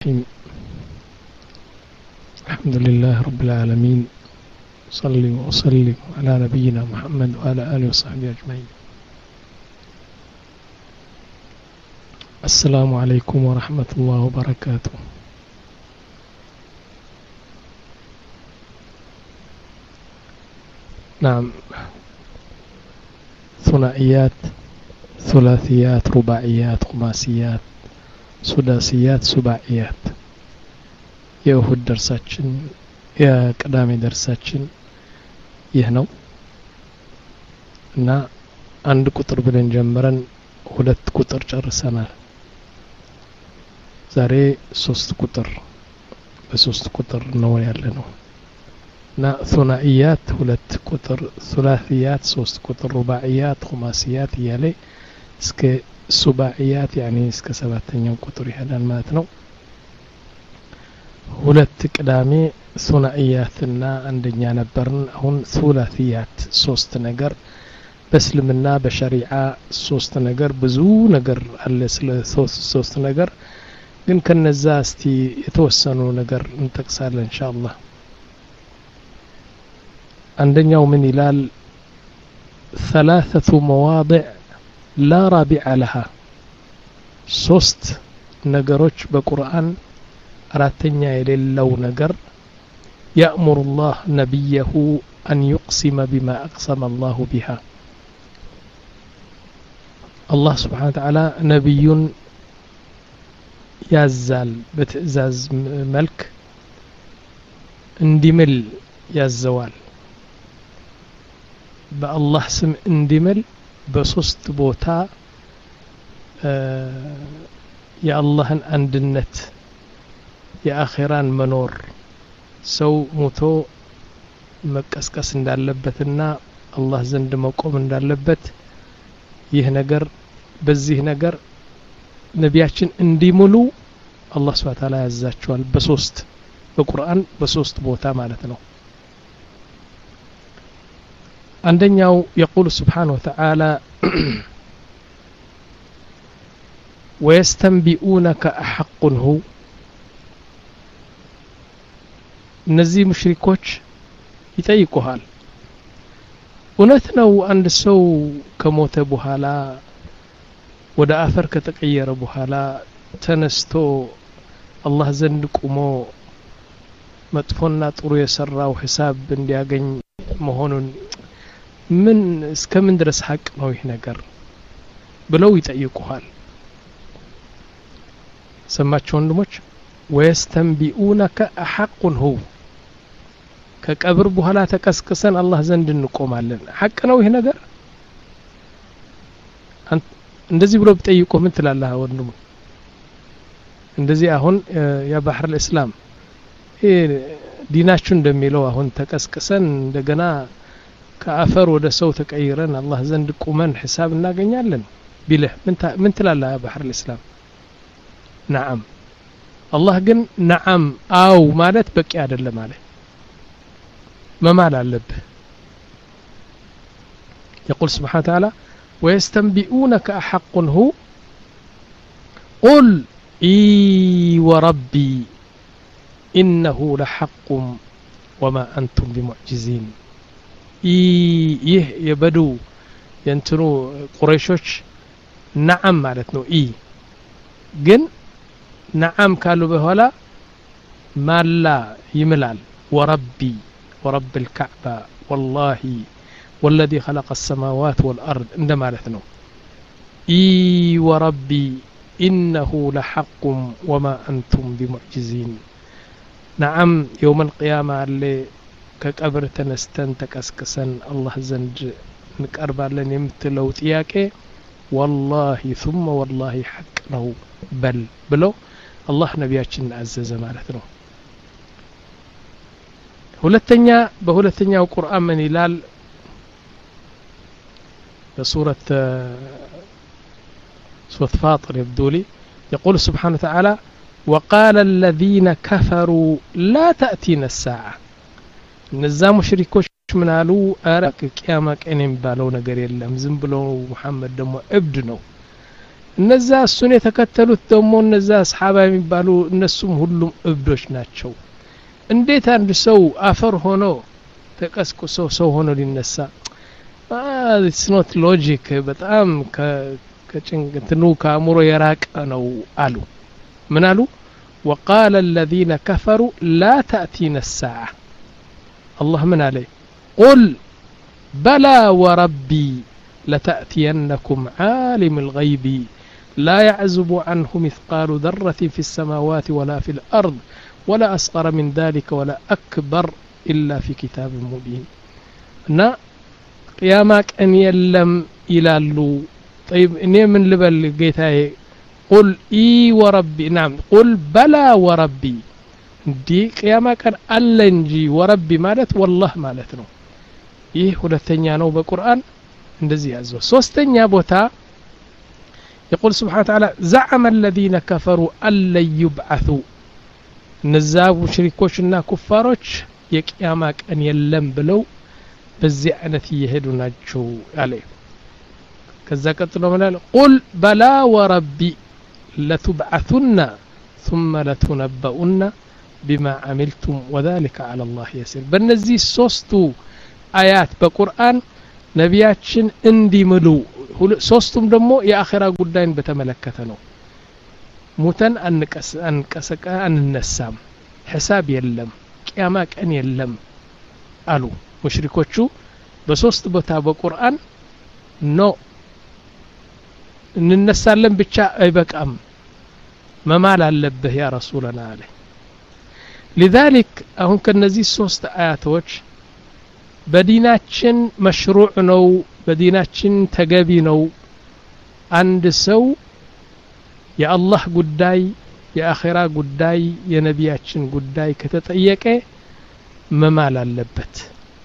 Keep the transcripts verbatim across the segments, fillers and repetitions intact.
الحمد لله رب العالمين صلي وسلم على نبينا محمد وعلى آله وصحبه أجمعين. السلام عليكم ورحمة الله وبركاته. نعم، ثنائيات ثلاثيات رباعيات خماسيات سداسيات سباعيات የእሁድ ደርሳችን የቅዳሜ ደርሳችን ይህ ነው እና አንድ ቁጥር ብለን ጀምረን ሁለት ቁጥር ጨርሰናል። ዛሬ ሶስት ቁጥር በሶስት ቁጥር ነው ያለነው እና ثنائيات ሁለት ቁጥር ثلاثيات ሶስት ቁጥር رباعيات خماسيات እያለ እስከ سباعيات يعني እስከ ሰባተኛው ቁጥር ይሄዳል ማለት ነው። ሁለት ቅዳሜ ثنائياتና አንደኛ ነበርን። አሁን ثلاثيات ሶስት ነገር በእስልምና በሸሪዓ ሶስት ነገር ብዙ ነገር አለ። ስለ ሶስት ነገር ግን ከነዛ እስቲ የተወሰኑ ነገር እንጠቅሳለን ኢንሻአላህ። አንደኛው ምን ይላል? ثلاثة مواضع لا رابع لها ሶስት ነገሮች በቁርአን አራተኛ የሌለው ነገር يأمر الله نبيه أن يقسم بما أقسم الله بها الله سبحانه وتعالى نبي يزال بتئزاز ملك اندمل يزوال بالله سم اندمل بصوست بوتا آه يا الله اندنت የአኺራን መኖር ሰው ሞቶ መቀስቀስ እንዳለበትና አላህ ዘንድ መቆም እንዳለበት ይህ ነገር በዚህ ነገር ነቢያችን እንዲሙሉ አላህ Subhanahu Wa Ta'ala ያዛቸዋል በሶስት በቁርአን በሶስት ቦታ ማለት ነው። አንደኛው يقول سبحانه وتعالى ويستنبئونك أحق هو እነዚህ ሙሽሪኮች ይጠይቁሃል እውነት ነው አንድ ሰው ከሞተ በኋላ ወደ አፈር ከተቀየረ በኋላ ተነስቶ አላህ ዘንድ ቆሞ መጥፎና ጥሩ የሰራው ሂሳብ እንዲያገኝ መሆኑን ምን እስከምን ድረስ ሐቅ ነው ይህ ነገር ብለው ይጠይቁሃል። ሰማችሁ ወንድሞች? ويستنبئونك أحق هو ከቀብር በኋላ ተቀስቅሰን አላህ ዘንድ እንቆማለን ሐቅ ነው ይሄ ነገር? እንደዚህ ብሎ ቢጠይቁ ምን ትላለህ ወንድሙ? እንደዚህ አሁን ያ ባህር الاسلام ይሄ ዲናችሁ እንደሚለው አሁን ተቀስቅሰን እንደገና ከአፈር ወደ ሰው ተቀይረን አላህ ዘንድ ቆመን ሂሳብ እናገኛለን ቢልህ ምን ምን ትላለህ ያ ባህር الاسلام? نعم الله ግን نعم አው ማለት በቂ አይደለም ማለት መማል አለብህ። يقول سبحانه وتعالى ويستنبئونك أحق هو قل إي وربي إنه لحق وما أنتم بمعجزين إي يه يبدو ينتنو قريشوش نعم معناتنو إي ግን نعم قالوا بهلا ما لا يملال وربي ورب الكعبة والله والذي خلق السماوات والأرض عندما لثنو إي وربي إنه لحق وما أنتم بمعجزين. نعم يوم القيامة اللي كقبر تنستن تكسكسن الله زنج نقرب لن يمتلو تياكي والله ثم والله حق ነው بل ብለው አላህ ነቢያችን አዘዘ ማለት ነው። ሁለተኛ በሁለተኛው ቁርአን ምን ይላል? በሱረት ሱረት ፋጢር ይብዱሊ يقول سبحانه وتعالى وقال الذين كفروا لا تأتينا الساعة እነዛ ሙሽሪኮች ምን አሉ? አረ ቂያማ ቀን የሚባለው ነገር የለም ዝም ብሎ መሐመድ ደግሞ እብድ ነው እነዛ እሱን የተከተሉት ደግሞ እነዛ አስሓባ የሚባሉ እነሱም ሁሉም እብዶች ናቸው እንዴት አንድ ሰው አፈር ሆኖ ተቀስቅሶ ሰው ሆኖ ሊነሳ it's not logic በጣም ከጭንቅትኑ ከአእምሮ የራቀ ነው አሉ ምን አሉ وقال الذين كفروا لا تأتينا الساعة الله من عليه قل بلى وربي لتأتينكم عالم الغيب لا يعزب عنه مثقال ذرة في السماوات ولا في الأرض ولا أصغر من ذلك ولا أكبر إلا في كتاب مبين نا قيامك أن يلم إلى اللو طيب إني من لبل قيتاي قل إي وربي نعم قل بلى وربي دي قيامك ألا نجي وربي مالت والله مالتنا إيه ሁለተኛ ነው በቁርአን እንደዚህ ያዘው ሶስተኛ ቦታ يقول سبحانه وتعالى زعم الذين كفروا أن لن يبعثوا نزاب مشركوشنا كفاروች የቂያማ ቀን የለም ብለው በዚህ አይነት ይሄዱ ናቸው አለ ከዛ ቀጥሎ ማለት قل بلى وربي لتبعثن ثم لتنبؤن بما عملتم وذلك على الله يسير በእነዚህ ሶስቱ አያት በቁርአን ነቢያችን እንዲምሉ ሶስቱም ደግሞ የአኺራ ጉዳይን በተመለከተ ነው ሙተን አንቀስ አንቀሰቀ አንነሳም ሒሳብ የለም ቂያማ ቀን የለም አሉ ሙሽሪኮቹ በሶስት ቦታ በቁርአን ኖ እንነሳለን ብቻ አይበቃም መማል አለብህ ያ ረሱላና አለ لذلك አሁን ከነዚህ ሶስት አያቶች በዲናችን መሽሩዕ ነው በዲናችን ተገቢ ነው አንድ ሰው የአላህ ጉዳይ የአኺራ ጉዳይ የነቢያችን ጉዳይ ከተጠየቀ መማል አለበት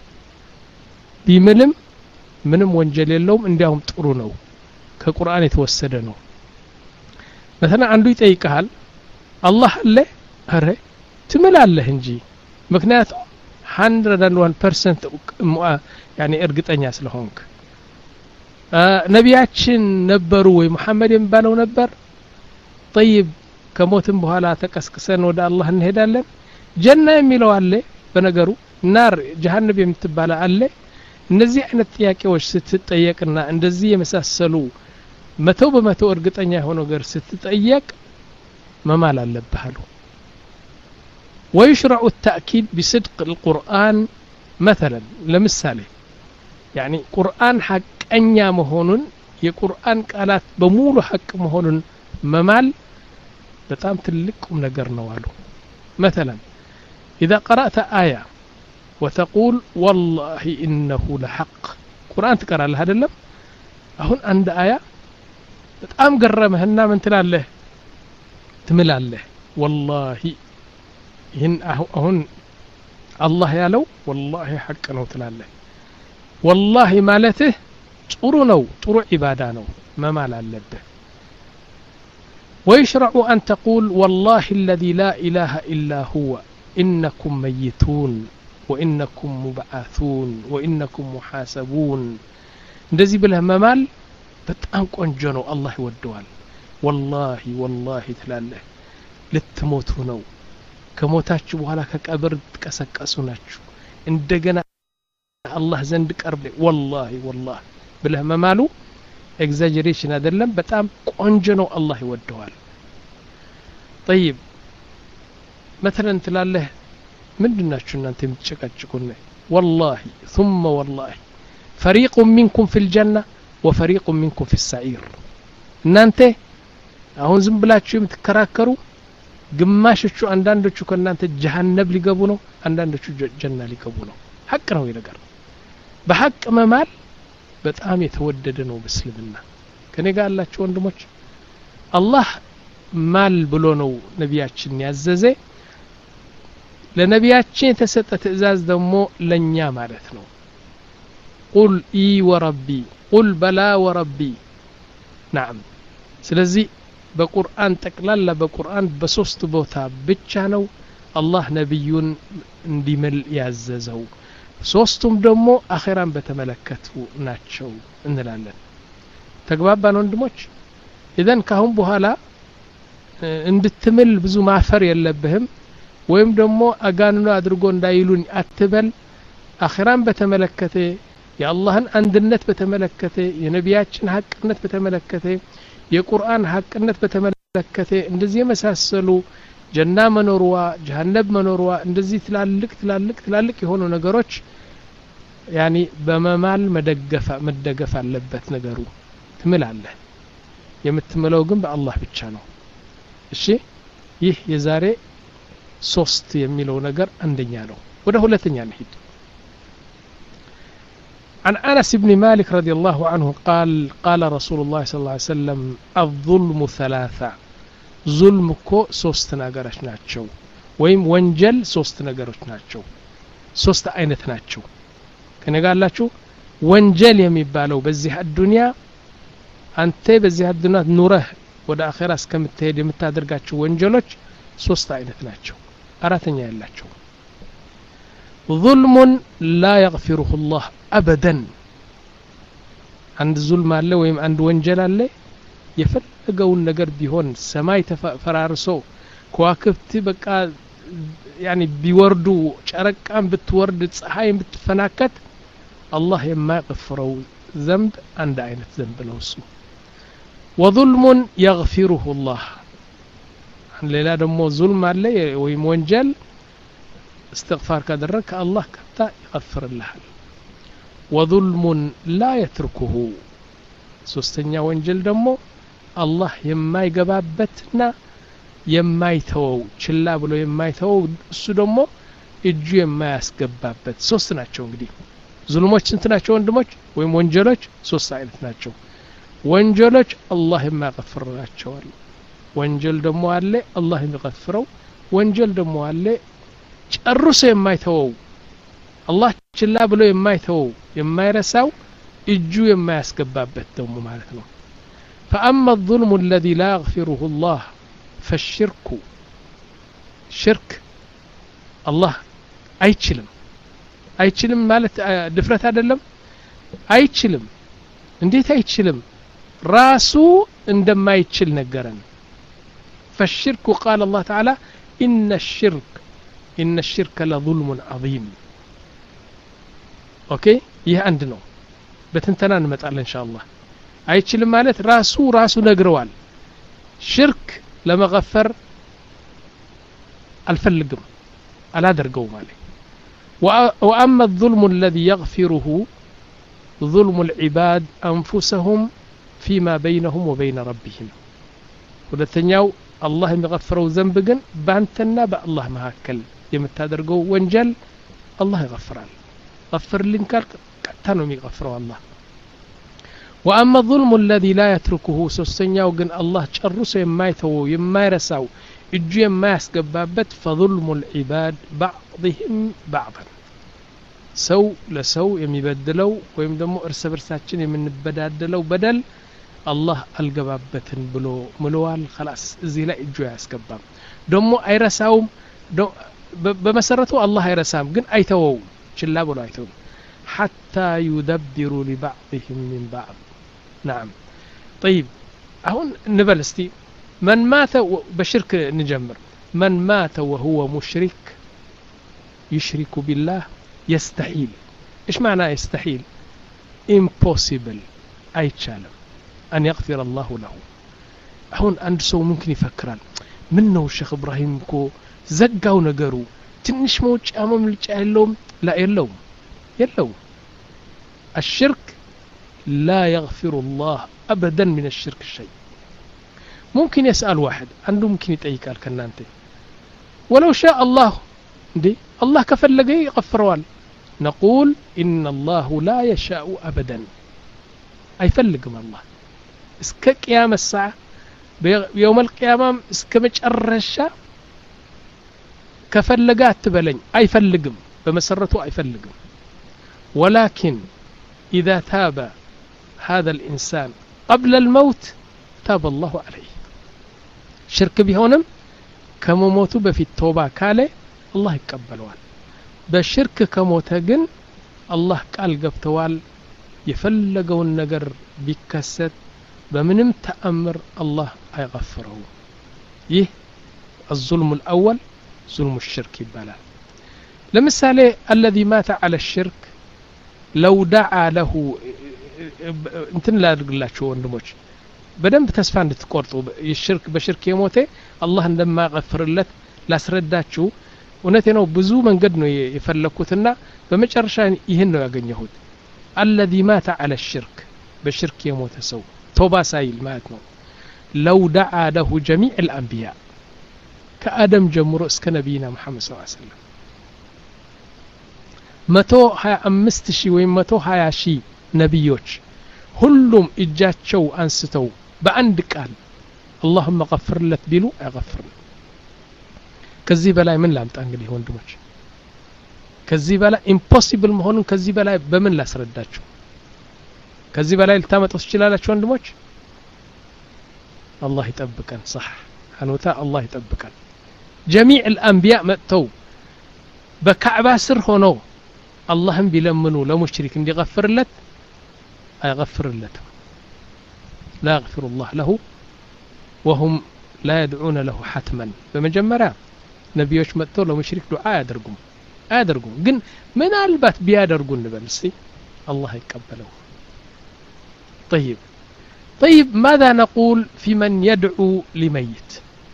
ቢምልም ምንም ወንጀል የለውም እንዲያውም ጥሩ ነው ከቁርአን የተወሰደ ነው مثلا አንዱ ይጠይቃል አላህ አለ አረ ትምላለህ እንጂ ምክንያቱም one hundred one percent يعني እርግጠኛ ስለሆንክ ነቢያችን ነበሩ ወይ መሐመድ የሚባለው ነበር طيب ከሞትም በኋላ ተቀስቅሰን ወደ አላህ እንሄዳለን ጀና የሚለው አለ በነገሩ ናር ጀሃነም የምትባል አለ እነዚህ አይነት ጥያቄዎች ስትጠየቅና እንደዚህ የመሳሰሉ መቶ በመቶ እርግጠኛ ሆኖ ገር ስትጠየቅ መማል አለብህ አሉ ويشرع التأكيد بصدق القرآن مثلا لمثال يعني قرآن حقኛ መሆኑን የቁርአን ቃላት በሙሉ ሐቅ መሆኑን መማል በጣም ትልቁም ነገር ነው አሉ مثلا إذا قرأت آية وتقول والله إنه لحق قرآن تقرأ لها አይደለም አሁን አንድ አያ በጣም ገረመህና ምን ትላለህ ትምላለህ والله ይህን አሁን አላህ ያለው والله ሐቅ ነው ትላለህ والله ማለትህ ጥሩ ነው ጥሩ ኢባዳ ነው መማል አለብህ ويشرع أن تقول والله الذي لا إله إلا هو إنكم ميتون وإنكم مبعثون وإنكم محاسبون እንደዚህ ብለህ መማል በጣም ቆንጆ ነው አላህ ይወደዋል والله والله ትላለህ ልትሞቱ ነው ከሞታችሁ በኋላ ከቀብር ተቀሰቀሱ ናችሁ እንደገና አላህ ዘንድ ቀርብ والله والله ብለህ መማሉ ኤግዛጀሬሽን አይደለም በጣም ቆንጆ ነው አላህ ይወደዋል طيب مثلا ትላለህ ምንድናችሁ እናንተ የምትጨቃጭቁን والله ثم والله فريق منكم في الجنة وفريق منكم في السعير እናንተ አሁን ዝም ብላችሁ የምትከራከሩ ግማሾቹ አንዳንዶቹ ከናንተ ጀሃነም ሊገቡ ነው አንዳንዶቹ ጀና ሊገቡ ነው ሐቅ ነው ይነገር በሐቅ መማል በጣም የተወደደ ነው በእስልምና ከኔ ጋር አላችሁ ወንድሞች አላህ ማል ብሎ ነው ነቢያችን ያዘዘ ለነቢያችን የተሰጠ ትእዛዝ ደግሞ ለኛ ማለት ነው قل اي وربي قل بلا وربي نعم ስለዚህ በቁርአን ጠቅላላ በቁርአን በሶስት ቦታ ብቻ ነው አላህ ነብዩን እንዲምል ያዘዘው ሶስቱም ደግሞ አኺራን በተመለከቱ ናቸው እንላለን ተግባባን ወንድሞች ኢዘን ካሁን በኋላ እንድትምል ብዙ ማፈር የለብህም ወይም ደግሞ አጋንኑ አድርጎ እንዳይሉኝ አትበል አኺራን በተመለከተ የአላህን አንድነት በተመለከተ የነቢያችን ሐቅነት በተመለከተ የቁርአን ሐቅነት በተመለከተ እንደዚህ የመሳሰሉ ጀና መኖርዋ ጀሃነም መኖርዋ እንደዚህ ትላልቅ ትላልቅ ትላልቅ የሆኑ ነገሮች ያኒ በመማል መደገፍ መደገፍ አለበት ነገሩ ትምላለህ የምትምለው ግን በአላህ ብቻ ነው እሺ ይህ የዛሬ ሶስት የሚለው ነገር አንደኛ ነው ወደ ሁለተኛ እንሂድ عن أنس بن مالك رضي الله عنه قال قال رسول الله صلى الله عليه وسلم الظلم ثلاثة ظلم كو ሶስት ነገሮች ናቸው ወይም ወንጀል ሶስት ነገሮች ናቸው ሶስት አይነት ናቸው ከነጋላችሁ ወንጀል የሚባለው በዚህ አዱንያ አንተ በዚህ አዱንያ ኑረህ ወደ አኺራ እስከምትሄድ የምታደርጋቸው ወንጀሎች ሶስት አይነት ናቸው አራተኛ ያላቸው ظلم لا يغفره الله ابدا አንድ ዙልም አለ ወይም አንድ ወንጀል አለ የፈለገውን ነገር ቢሆን ሰማይ ተፈራርሶ ከዋክብት በቃ ያኒ ቢወርዱ ጨረቃም ብትወርድ ፀሐይም ብትፈናከት አላህ የማይغفረው ዘንብ አንድ አይነት ዘንብ ነው እሱ وظلم يغفره الله ሌላ ደግሞ ዙልም አለ ወይም ወንጀል استغفار كدرك الله كتا يغفر الله وظلم لا يتركه ሶስተኛ ወንጀል ደግሞ አላህ የማይገባበትና የማይተወው ችላ ብሎ የማይተወው እሱ ደግሞ እጁ የማያስገባበት ሶስት ናቸው እንግዲህ ዙልሞች ስንት ናቸው ወንድሞች ወይም ወንጀሎች ሶስት አይነት ናቸው ወንጀሎች አላህ የማይغفራቸው አለ ወንጀል ደግሞ አለ አላህ የሚغفረው ወንጀል ደግሞ አለ ጨርሶ የማይተወው አላህ ችላ ብሎ የማይተወው የማይረሳው እጁ የማያስገባበት ደግሞ ማለት ነው فأما الظلم الذي لا يغفره الله فالشرك شرك الله አይችልም አይችልም ማለት ድፍረት አይደለም አይችልም እንዴት አይችልም ራሱ እንደማይችል ነገረን فالشرك قال الله تعالى إن الشرك إن الشرك لظلم عظيم اوكي ይህ አንድ ነው በትንተና እንመጣለን ኢንሻአላህ አይችልም ማለት ራሱ ራሱ ነግረዋል ሽርክ ለመغፈር አልፈልግም አላደርገው ማለት واما الظلم الذي يغفره ظلم العباد انفسهم فيما بينهم وبين ربهم ሁለተኛው አላህ የሚغفረው ዘንብ ግን ባንተና በአላህ መካከል የምታደርገው ወንጀል አላህ ይغفራል غفر لين قال ቀጥታ ነው የሚغفረው አላህ واما الظلم الذي لا يتركه ሶስተኛው ግን አላህ ጨርሶ የማይተወው የማይረሳው እጁ የማያስገባበት فظلم العباد بعضهم بعضا ሰው ለሰው የሚበድለው ወይም ደግሞ እርስ በርሳችን የምንበዳደለው በደል አላህ አልገባበትን ብሎ ምለዋል خلاص እዚህ ላይ እጁ ያስገባም ደግሞ አይረሳውም በመሰረቱ አላህ አይረሳም ግን አይተወው ችላ ብሎ አይተው حتى يدبروا لبعضهم من بعض نعم طيب አሁን እንበል እስቲ من مات بشرك نجمر من مات وهو مشرك يشرك بالله يستحيل ايش معنى يستحيل impossible አይቻልም أن يغفر الله له አሁን አንድ ሰው ممكن ይፈክራል ምን ነው ሼክ ኢብራሂም እኮ ዘጋው ነገሩ ትንሽ መውጫ መምልጫ የለውም لا የለውም የለው الشرك لا يغفر الله أبدا من الشرك شيء ممكن يسأل واحد عنده ممكن يتأيكال كنانته ولو شاء الله دي الله كفلقه يغفروال نقول إن الله لا يشاء أبدا أي فلقم الله اسك قيام الساعة يوم القيامة اسك مجرشة كفلقات تبلين أي فلقم بمسرته أي فلقم ولكن إذا تاب هذا الإنسان قبل الموت تاب الله عليه شرك بهونم كموتوا بفي التوبة كاله الله يقبلوال بشرك كموتا جن الله قال قبتوال يفلقوا النجر بكست بمنم تأمر الله أيغفره. يه الظلم الأول ظلم الشرك يبالال. لمثال الذي مات على الشرك لو دعا له انتن لا أدقلاችሁ ወንድሞች በደንብ ተስፋ እንድትቆርጡ የሽርክ በሽርክ የሞተ አላህ እንደማይغفርለት ላስረዳችሁ። እውነቴ ነው ብዙ መንገድ ነው የፈለኩትና በመጨረሻ ይሄን ነው ያገኘሁት። الذي مات على الشرك በሽርክ የሞተ ሰው ተውባ ሳይል ማለት ነው لو دعا له جميع الأنبياء ከአደም ጀምሮ እስከ ነብይና መሐመድ ሰለላሁ ዐለይሂ ወሰለም መቶ ሀያ አምስት ሺህ ወይም መቶ ሀያ ሺህ ነብዮች ሁሉም እጃቸው አንስተው በአንድ ቃል اللهم غفر لك ቢሉ አይغفርም። ከዚህ በላይ ምን ላምጣ እንግዲህ ወንድሞች? ከዚህ በላይ ኢምፖሲብል መሆኑን ከዚህ በላይ በምን ላስረዳችሁ? ከዚህ በላይ ልታመጡት ትችላላችሁ ወንድሞች? አላህ ይጠብቀን። صح ሐኑታ አላህ ይጠብቀን። جميع الأنبياء መጥተው በካዕባ ስር ሆነው አላህን ቢለምኑ ለሙሽሪክ እንዲغفርለት አይغفርለትም። لا يغفر الله له وهم لا يدعون له حتما. በመጀመሪያ ነብዮች መጥተው ለሙሽሪክ ዱዓ ያደርጉም አያደርጉም ግን ምናልባት ቢያደርጉ እንበል እስቲ አላህ ይቀበለው። طيب طيب ماذا نقول في من يدعو لميت؟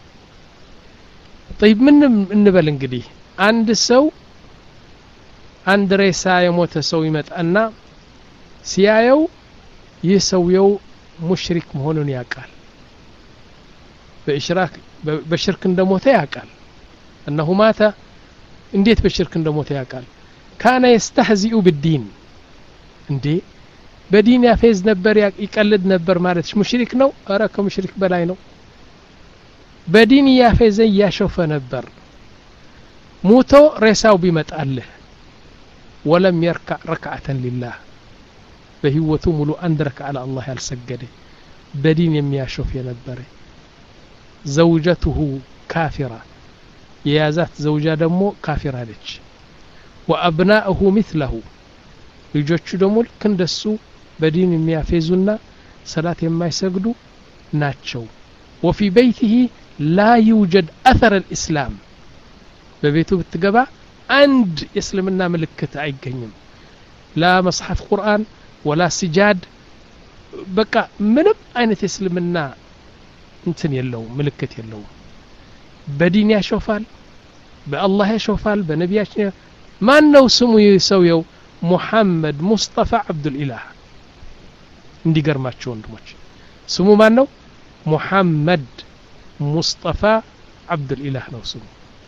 طيب ምን እንበል እንግዲህ አንድ ሰው አንድ ሬሳ የሞተ ሰው ይመጣና ሲያየው ይህ ሰውየው ሙሽሪክ መሆኑን ያውቃል። በእሽራክ በሽርክ እንደሞተ ያውቃል። انه مات እንዴት በሽርክ እንደሞተ ያውቃል። كان يستهزئ بالدين እንዴ በዲን ያፌዝ ነበር ይቀልድ ነበር ማለት ሙሽሪክ ነው? አረ ከሙሽሪክ በላይ ነው። በዲን ያፌዝ ያሾፈ ነበር። ሞቶ ሬሳው ቢመጣልህ ولم يركع ركعة لله በህይወቱ ሙሉ አንድ ረክዓ ለአላህ ያልሰገደ በዲን የሚያሾፍ የነበረ زوجته كافرة የያዛት ዘውጃ ደግሞ ካፊራ ነች። وأبناؤه مثله ልጆቹ ደግሞ ልክ እንደሱ በዲን የሚያፌዙና ሰላት የማይሰግዱ ናቸው። وفي بيته لا يوجد أثر الإسلام በቤቱ ብትገባ አንድ የእስልምና ምልክት አይገኝም። لا مصحف قرآن ولا سجاد በቃ ምንም አይነት የእስልምና እንትን የለውም ምልክት የለውም። በዲን ያሾፋል፣ በአላህ ያሾፋል፣ በነቢያችን ማን ነው ስሙ ይሰውየው? ሙሐመድ ሙስጠፋ አብዱል ኢላህ። እንዲገርማችሁ ወንድሞች ስሙ ማን ነው? ሙሐመድ ሙስጠፋ አብዱል ኢላህ ነው ስሙ።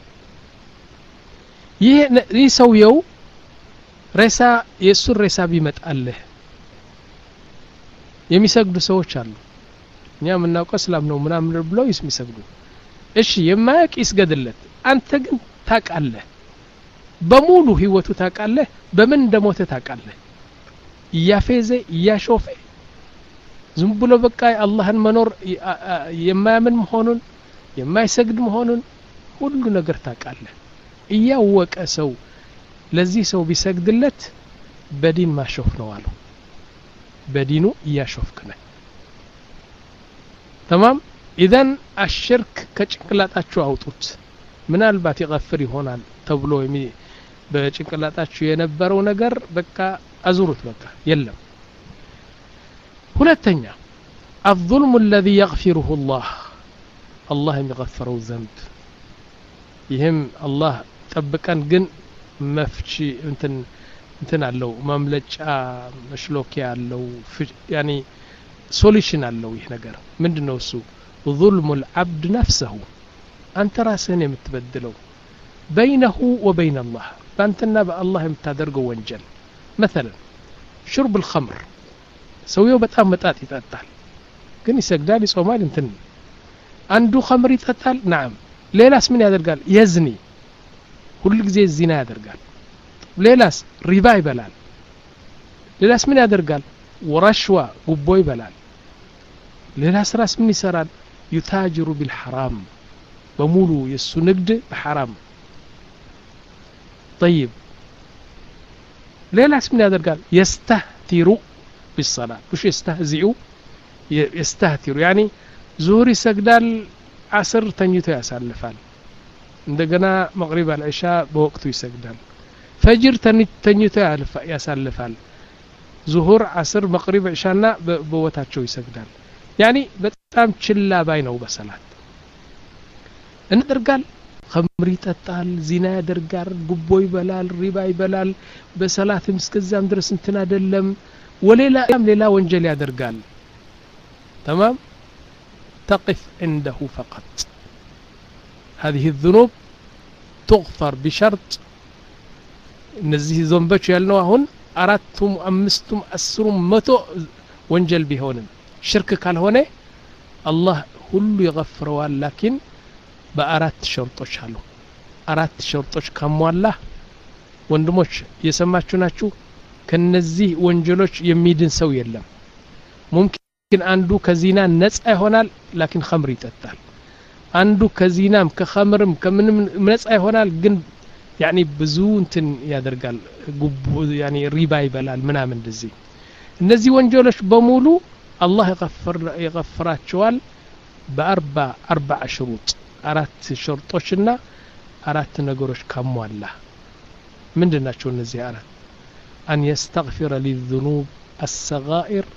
ይህ ሰውየው ሬሳ የሱር ሬሳ ቢመጣልህ የሚሰግዱ ሰዎች አሉ። እኛ ምናውቀው እስላም ነው ምናምን ብለው ይስሚሰግዱ። እሺ የማያውቅ ይስገድለት። አንተ ግን ታውቃለህ፣ በሙሉ ህይወቱ ታውቃለህ፣ በምን እንደሞተ ታውቃለህ። እያፌዘ እያሾፈ ዝም ብሎ በቃ አላህን መኖር የማያምን መሆኑን የማይሰግድ መሆኑን ሁሉ ነገር ታውቃለህ። እያወቀ ሰው ለዚህ ሰው ቢሰግድለት በዲን ማሾፍ ነው አሉ። በዲኑ እያሾፍክ ነህ። تمام اذن الشرك ከጭንቅላታችሁ አውጡት። ምናልባት ይغفር ይሆናል ተብሎ የሚ በጭንቅላታችሁ የነበረው ነገር በቃ አዙሩት በቃ የለም። ሁለተኛ الظلم الذي يغفره الله الله የሚغفረው ዘንብ ይህም አላህ ጠብቀን ግን መፍቺ እንትን እንትን አለው ማምለጫ መሽሎኪያ አለው ያኒ ሶሉሽን አለው። ይህ ነገር ምንድነው እሱ? ظلم العبد نفسه አንተ ራስህን የምትበድለው بينه وبين الله በአንተና በአላህ የምታደርገው ወንጀል። مثلا شرب الخمر ሰውየው በጣም መጣጥ ይጠጣል ግን ይሰግዳል ይጾማል እንትን አንዱ ኸምር ይጠጣል نعم ሌላስ ምን ያደርጋል? የዝኒ ሁሉ ጊዜ ዚና ያደርጋል። ሌላስ ሪባ ይበላል። ሌላስ ምን ያደርጋል? ወራሽዋ ጉቦ ይበላል። ሌላስ ራስ ምን ይሰራል? يتاجر بالحرام በሙሉ የሱ ንግድ በሐራም። طيب ሌላስ ምን ያደርጋል? يستهتر بالصلاة مش يستهزئ يستهتر يعني ዙሁር ይሰግዳል ዓስር ተኝቶ ያሳልፋል እንደገና መግሪብ አልኢሻ በወቅቱ ይሰግዳል ፈጅር ተኝቶ ያሳልፋል ዙሁር ዓስር መግሪብ ኢሻና በቦታቸው ይሰግዳል يعني በጣም ችላ ባይ ነው በሰላት እንደርጋል خمر ይጠጣል ዚና ያደርጋል ጉቦ ይበላል ሪባ ይበላል በሰላትም እስከዛም ድረስ እንትን አይደለም ወሌላ ሌላ ወንጀል ያደርጋል تمام تقف عنده فقط هذه الذنوب تغفر بشرط እነዚህ ذنቦች ያልነው አሁን አራቱም አምስቱም አስሩም መቶ ወንጀል ቢሆንም ሽርክ ካልሆነ አላህ ሁሉ ይغفረዋል ላኪን በአራት ሸርጦች አሉ አራት ሸርጦች ከሟላ ወንድሞች የሰማችሁ ናችሁ ከነዚህ ወንጀሎች የሚድን ሰው የለም ሙምኪን አንዱ ከዚና ነፃ ይሆናል ላኪን ኸምር ይጠጣል አንዱ ከዚናም ከኸምርም ከምንም ነፃ ይሆናል ግን يعني ብዙ እንትን ያደርጋል ጉቦ يعني ሪባ ይበላል ምናምን እንደዚህ እነዚህ ወንጀሎች በሙሉ አላህ ይغفر ይغفራቸዋል በአርባ አርባ ሽሩጥ አራት ሸርጦችና አራት ነገሮች ካሟላ ምንድናቸው እነዚህ አራት أن يستغفر للذنوب الصغائر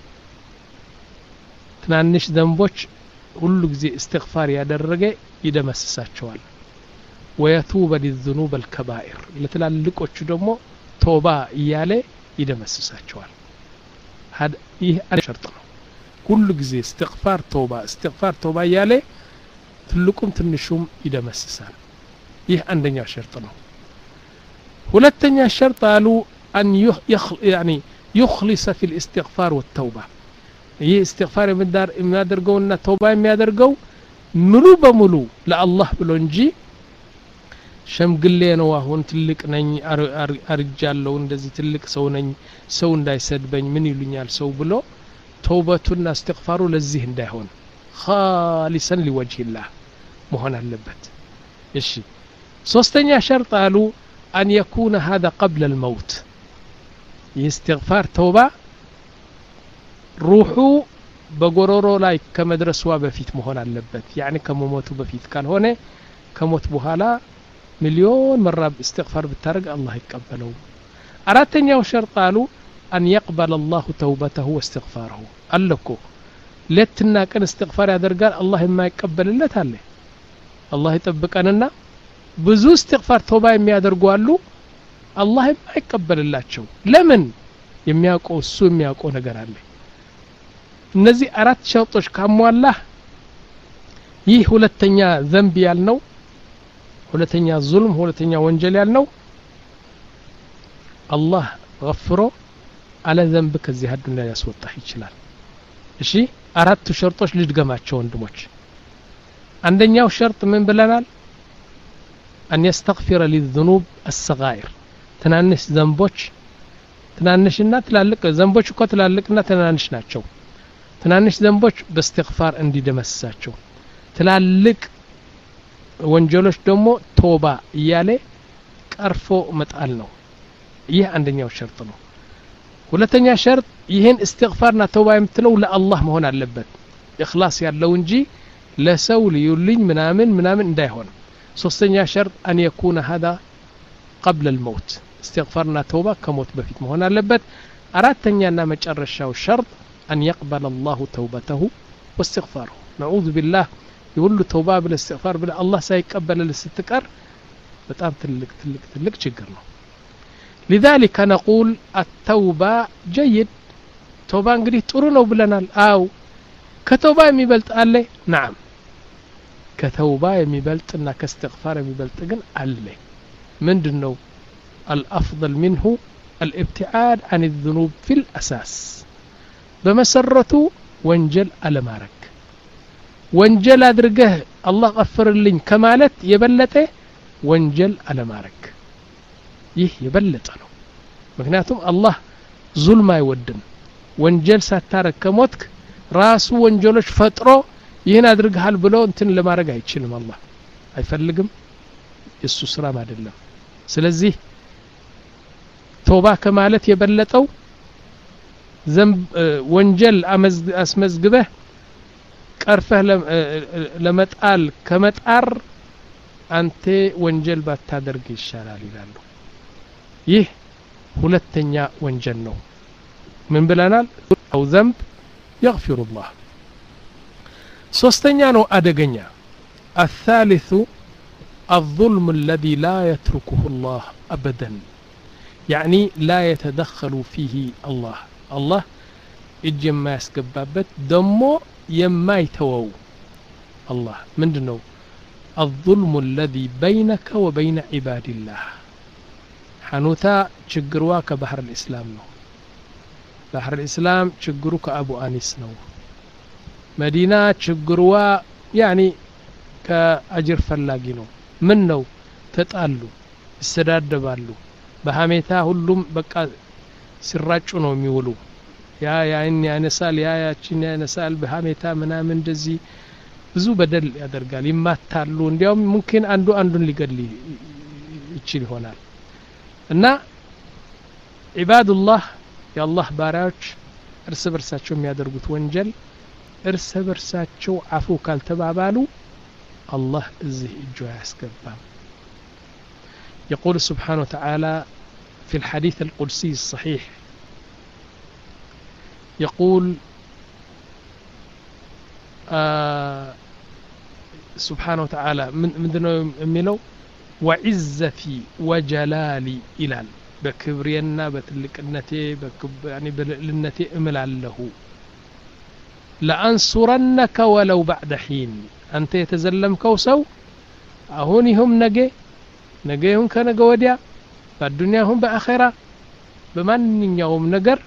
ትናንሽ ذنቦች ሁሉ ጊዜ استغفار ያደረገ ይደመስሳቸዋል ويتوب للذنوب الكبائر ለትላልቆቹ ደግሞ ቶባ ይያለ ይደመስሳቸዋል هذا ይህ ሸርጥ ነው ሁሉ ጊዜ استغفار توبة استغفار توبة ይያለ ትልቁም ትንሹም ይደመስሳል ይህ አንደኛው ሸርጥ ነው ሁለተኛ ሸርጥ አሉ أن يعني يخلص في الاستغفار والتوبة ይህ استغفار የሚያደርገውና توبة የሚያደርገው ሙሉ በሙሉ ለአላህ ብሎ እንጂ ሸምግሌ ነው አሁን ትልቅ ነኝ አርጃለሁ እንደዚህ ትልቅ ሰው ነኝ ሰው እንዳይሰድበኝ ምን ይሉኛል ሰው ብሎ توبቱና استغفارው ለዚህ እንዳይሆን خالصا لوجه الله مهون አለበት እሺ ሶስተኛ ሸርጥ አሉ أن يكون هذا قبل الموت يستغفار توبة روحو በጎሮሮ ላይ ከመድረስዋ በፊት መሆን አለበት يعني ከመሞቱ በፊት ካልሆነ ከሞት በኋላ ሚሊዮን መራብ استغفار ብታረግ አላህ ይቀበለው አራተኛው ሸርጥ አሉ أن يقبل الله توبته واستغفاره አለኮ ለትና ቀን استغفار ያደርጋል አላህ የማይቀበልለት አለ አላህ ይጠብቀንና ብዙ استغفار توبة የሚያደርጉ አሉ አላህ የማይቀበልላቸው ለምን የሚያውቀው እሱ የሚያውቀው ነገር አለ እነዚህ አራት ሸርጦች ካሟላ ይህ ሁለተኛ ዘንብ ያልነው ሁለተኛ ዙልም ሁለተኛ ወንጀል ያልነው አላህ غفሮ على ذنب ከዚህ አዱንያ ያስወጣህ ይችላል እሺ አራቱ ሸርጦች ልድገማቸው ወንድሞች አንደኛው ሸርጥ ምን ብለናል أن يستغفر للذنوب الصغائر ትናንሽ ዘንቦች ትናንሽና ትላልቅ ዘንቦች እኮ ትላልቅና ትናንሽ ናቸው ትናንሽ ዘንቦች በእስትግፋር እንዲደመስሳቸው ትላልቅ ወንጀሎች ደግሞ ቶባ ይያለ ቀርፎ መጣል ነው ይህ አንደኛው ሸርጥ ነው ሁለተኛ ሸርጥ ይሄን استغفارና ተውባ የምትለው ለአላህ መሆን አለበት ኢኽላስ ያለው እንጂ ለሰው ልዩልኝ ምናምን ምናምን እንዳይሆን ሶስተኛ ሸርጥ أن يكون هذا قبل الموت استغفارنا توبة كموت بفيت مهون አለበት አራተኛና መጨረሻው ሸርጥ أن يقبل الله توبته واستغفاره نعوذ بالله يقول له توبة بالاستغفار بلا الله سيقبل الاستقرار በጣም ትልቅ ትልቅ ትልቅ ችግር ነው لذلك نقول التوبة جيد توبة እንግዲህ ጥሩ ነው ብለናል አው ከተውባ የሚበልጥ አለ نعم ከተውባ የሚበልጥና ከእስትግፋር የሚበልጥ ግን አለ ምንድነው الافضل منه الابتعاد عن الذنوب في الاساس በመሰረቱ ወንጀል አለማረክ ወንጀል አድርገህ አላህ غفرልኝ ከማለት የበለጠ ወንጀል አለማረክ ይህ የበለጠ ነው ምክንያቱም አላህ ዙልም አይወድም ወንጀል ሳታረክ ከሞትክ ራሱ ወንጀሎች ፈጥሮ ይህን አድርገሃል ብሎ እንትን ለማድረግ አይችልም አላህ አይፈልግም እሱ ስራም አይደለም ስለዚህ ቶባ ከማለት የበለጠው ዘንብ ወንጀል አስመዝግበህ ቀርፈህ ለመጣል ከመጣር አንተ ወንጀል ባታደርግ ይሻላል ይላሉ። ይህ ሁለተኛ ወንጀል ነው። ምን ብለናል? አው ዘንብ يغفر الله ሶስተኛ ነው አደገኛ الثالث الظلم الذي لا يتركه الله أبدا يعني لا يتدخل فيه الله الله እጅ የማያስገባበት ደሞ የማይተወው الله ምንድነው? الظلم الذي بينك وبين عباد الله ሐኑታ ችግርዋ ከባህር الإسلام ነው። ባህር الإسلام ችግሩ ከአቡ አኒስ ነው። መዲና ችግርዋ ያኒ ከአጅር ፈላጊ ነው። ምን ነው? ተጣሉ፣ ይሰዳደባሉ፣ በሐሜታ ሁሉም በቃ ሲራጩ ነው የሚውሉ። ያ ያን ያነሳል ያ ያችን ያነሳል በሐሜታ ምናምን እንደዚህ ብዙ በደል ያደርጋል፣ ይማታሉ። እንዲያውም ሙምኪን አንዱ አንዱን ሊገል ይችል ይሆናል። እና ኢባዱላህ የአላህ ባሪያዎች እርስ በርሳቸው የሚያደርጉት ወንጀል እርስ በርሳቸው አፉ ካልተባባሉ الله እዚህ እጁ ያስገባም። يقول سبحانه وتعالى في الحديث القدسي الصحيح يقول آه سبحانه وتعالى من مندنو የሚለው وعزتي وجلالي ይላል። በክብሬና በትልቅነቴ يعني በልዕልነቴ እምላለሁ لأنصرنك ولو بعد حين አንተ የተዘለምከው ሰው አሁን ይሁን ነገ ነገ ይሁን ከነገ ወዲያ በዱንያ ይሁን በአኺራ በማንኛውም ነገር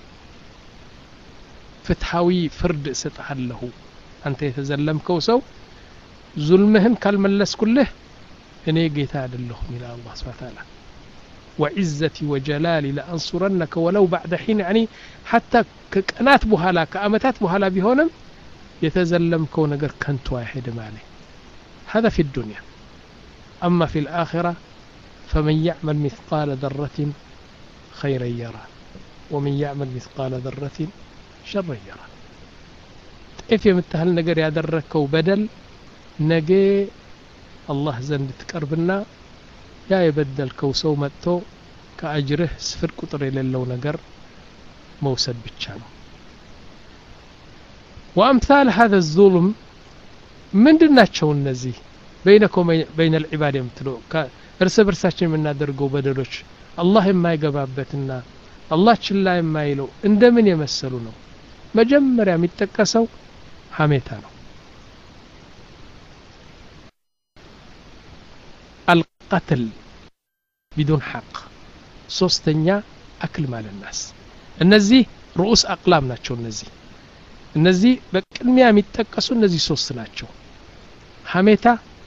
ፍትሃዊ ፍርድ እሰጥሃለሁ። አንተ የተዘለምከው ሰው ዙልምህን ካልመለስኩልህ እኔ ጌታ አይደለሁም ይላል አላህ ሱብሓነሁ ወተዓላ። وعزتي وجلالي لأنصرنك ولو بعد حين يعني حتى كقنات بحالا كأمتات بحالا بيهونم يتزلمكو نجر كنتو واحد مالي. هذا في الدنيا. أما في الآخرة فمن يعمل مثقال ذرة خيرا يرى ومن يعمل مثقال ذرة شرا يرى. إف يمتهل نجر يدركو بدل نجي الله زند تقربنا يا يبدل كوسو متو كأجره سفر قطر للو نجر موسد بتشانو. وأمثال هذا الظلم من دناتشو النزي بينكم بين العباد يمتلو كرس برساتش من نادرقو بدلوش الله ما يقبابتنا الله تشلا ما يلو اند من يمثلونه مجمر يا متكسو حميتانو. القتل بدون حق ሶስተኛ አክል ማለ الناس እነዚህ رؤوس اقلام ናቸው። እነዚህ እነዚህ በቅድሚያ የሚጠቀሱ እነዚህ ሶስት ናቸው። ሐሜታ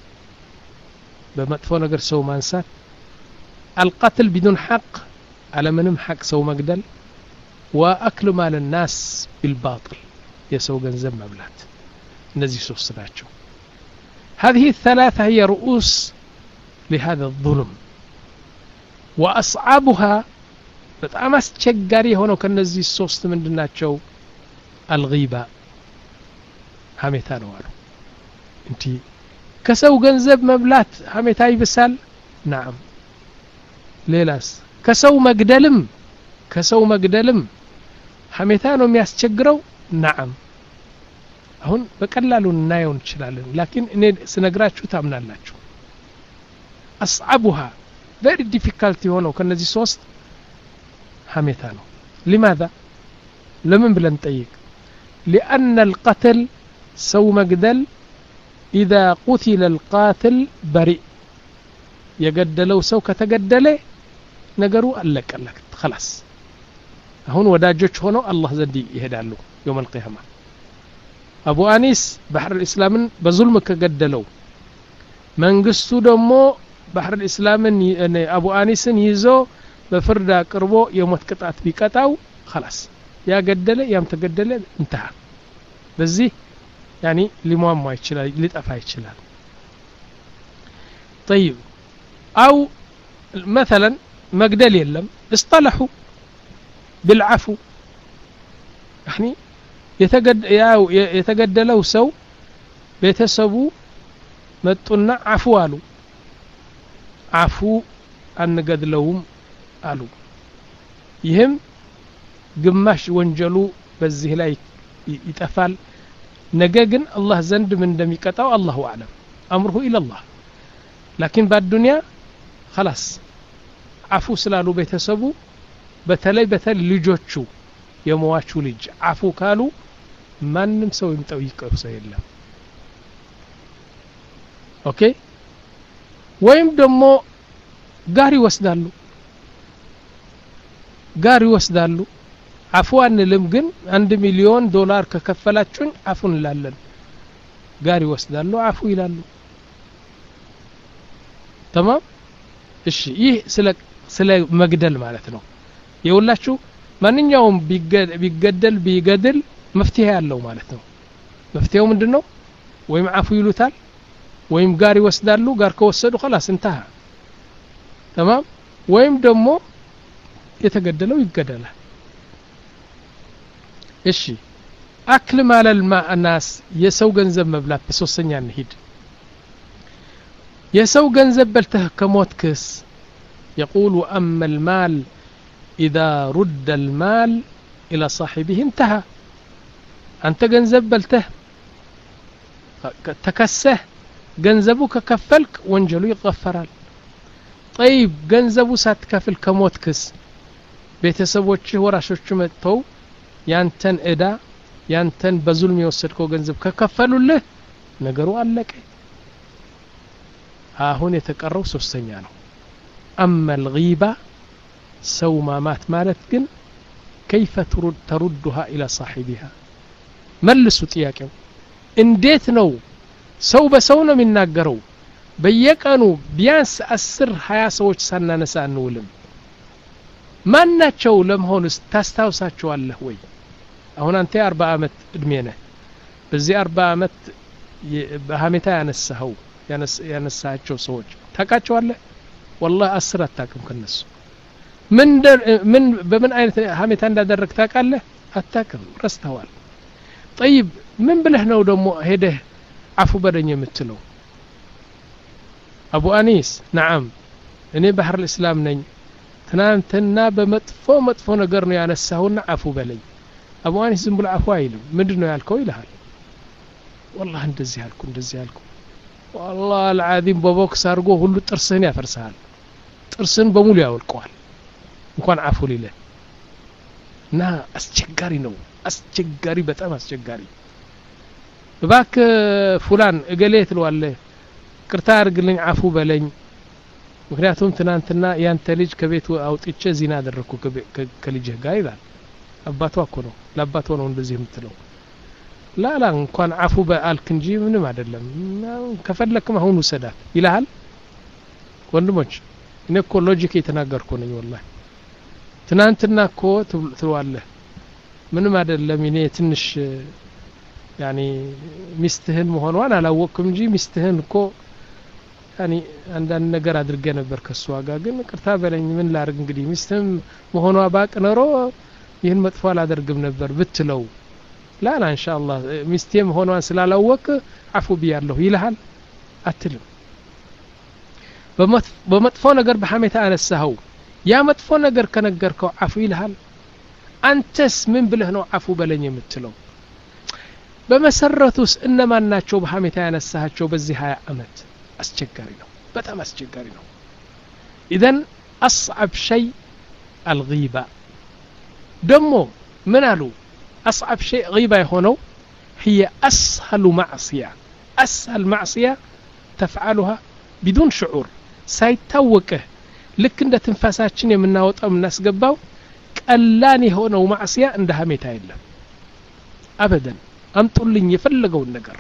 በመጥፎ ነገር ሰው ማንሳት፣ القتل بدون حق على ምንም حق ሰው መግደል፣ واكل مال الناس بالباطل የሰው ገንዘብ መብላት። እነዚህ ሶስት ናቸው። هذه الثلاثه هي رؤوس لهذا الظلم وأصعبها በጣም አስቸጋሪ ሆነው ከነዚህ ሶስት ምንድናቸው? الغيبة ሐሜታ ነው አሉ። እንት ከሰው ገንዘብ መብላት ሐሜታ ይብሳል? نعم። ሌላስ? ከሰው መግደልም ከሰው መግደልም ሐሜታ ነው የሚያስቸግረው? نعم። አሁን በቀላሉ እናየው እንችላለን፣ ላኪን እኔ ስነግራችሁ ታምናላችሁ። أصعبها very difficult የሆነው ከነዚህ ሶስት ሐሜታ ነው። لماذا ለምን ብለን ጠይቅ? لأن القتل سو مقدل إذا قتل القاتل بريء يقدلو سو كتقدله نقروا ألك ألك خلاص. هون وداجوش هونو الله زدي يهدالو يوم القيامة. أبو أنيس بحر الإسلام بظلم كقدلو من قصو دمو بحر الإسلام أبو أنيس يزو بفردا قربو يوم تقطعت بقطعو خلاص يا قدله يا متقدله انتهى. بزي يعني لموام ما يتشلال لطفا يتشلال. طيب أو مثلا مقدل يلم اصطلحوا بالعفو يعني يتقد يتقدلوا سو ቤተሰቡ መጡና አፉ አሉ አፉ አንገድለውም አሉ ይህም ግማሽ ወንጀሉ በዚህ ላይ ይጠፋል ነገ ግን አላህ ዘንድ ምን እንደሚቀጣው አላሁ አለም አምሩሁ ኢላላህ ላኪን በዱንያ خلاص አፉ ስላሉ ቤተሰቡ በተለይ በተለይ ልጆቹ የሟቹ ልጅ አፉ ካሉ ማንንም ሰው የሚጠይቀው ሰው የለም ኦኬ ወይም ደግሞ ጋር ይወስዳሉ ጋር ይወስዳሉ አፉ አንልም ግን አንድ ሚሊዮን ዶላር ከከፈላችሁኝ አፉን ላለን ጋር ይወስዳሉ አፉ ይላሉ تمام እሺ ይህ ስለ ስለ መግደል ማለት ነው ይውላችሁ ማንኛውም ቢገደል ቢገድል መፍትሄ ያለው ማለት ነው መፍትሄው ምንድነው ወይም አፉ ይሉታል ወይም ጋር ይወስዳሉ ጋር ከወሰዱ خلاص انتهى تمام ወይም ደግሞ የተገደለው ይገደላል እሺ አክል ማለል ማናስ የሰው ገንዘብ መብላት በሶስተኛ እንሂድ የሰው ገንዘብ በልተህ ከሞትክስ يقول أما المال إذا رد المال إلى صاحبه انتهى أنت ገንዘብ በልተህ ተከሰህ ገንዘቡ ከከፈልክ ወንጀሉ ይغفራል طيب ገንዘቡ ሳትከፍል ከሞትክስ ቤተሰቦች ወራሾች መጥተው ያንተን እዳ ያንተን በዙልም የወሰድከው ገንዘብ ከከፈሉልህ ነገሩ አለቀ አሁን የተቀረው ሶስተኛ ነው أما الغيبة سو ما مات مالت ግን كيف ترد تردها إلى صاحبها መልሱ ጥያቄው እንዴት ነው ሰው በሰው ነው የሚናገረው በየቀኑ ቢያንስ አስር ሃያ ሰዎች ሳናነሳ እንውልም ማናቸው ለመሆንስ ታስታውሳቸዋለህ ወይ አሁን አንተ አርባ አመት እድሜ ነህ በዚህ አርባ አመት በሐሜታ ያነሳው ያነሳቸው ሰዎች ታቃቸዋለህ والله አስር አታውቅም ከነሱ ምን ምን በምን አይነት ሐሜታ እንዳደረክ ታውቃለህ አታውቅም ረስተዋል طيب ምን ብለህ ነው ደግሞ ሄደህ አፉ በደኝ የምትለው አቡ አኒስ نعم እኔ ባህር الاسلام ነኝ ትናንትና በመጥፎ መጥፎ ነገር ነው ያነሳውና አፉ በለኝ አቡ አኒስ ዝም ብሎ አፉ አይልም ምንድነው ያልከው ይልሃል والله እንደዚህ ያልኩ እንደዚህ ያልኩ والله العظيم በቦክስ አርጎ ሁሉ ጥርስህን ያፈርሳል ጥርስን በሙሉ ያወልቀዋል እንኳን አፉ ሊለ እና አስቸጋሪ ነው አስቸጋሪ በጣም አስቸጋሪ ባክ ፉላን እገሌ ትለዋለ ቅርታ አርግልኝ አፉ በለኝ ምክንያቱም ትናንትና ያንተ ልጅ ከቤቱ አውጥቼ ዚና አደረኩ ከልጅህ ጋር ይላል አባቷ እኮ ነው ለአባቷ ነው እንደዚህ የምትለው ላ ላ እንኳን አፉ በአልክ እንጂ ምንም አይደለም ከፈለክም አሁን ወሰዳት ይላል ወንድሞች እኔ እኮ ሎጂክ የተናገርኩ ነኝ والله ትናንትና እኮ ትሏለህ ምንም አይደለም እኔ ትንሽ ያኒ ሚስትህን መሆኗን አላወቅኩም እንጂ ሚስትህን እኮ ያኒ አንዳንድ ነገር አድርገ ነበር ከሷ ጋር ግን ቅርታ በለኝ ምን ላርግ እንግዲህ ሚስትህም መሆኗ ባቅ ነሮ ይህን መጥፎ አላደርግም ነበር ብትለው لا لا إن شاء الله مستيم هون سلالاوك عفو بيالله يلهال أتلم بمطفو نجر بحميته أنا السهو يا مطفو نجر كنجركو عفو يلهال أنتس من بلهنو عفو بلن يمتلو بمسرتوس إنما ناتشو بحميته أنا السهاتشو بزيها أمت أسجقارينو بتام أسجقارينو إذن أصعب شيء الغيبة دمو منالو أصعب شيء غيبة هنا هي أسهل معصية أسهل معصية تفعلها بدون شعور سيتوكه لك عند تنفساتشن من ناوت أو من ناس قباو قلاني هنا ومعصية عندها ميتا إلا أبدا أنطل لن يفلقوا النقر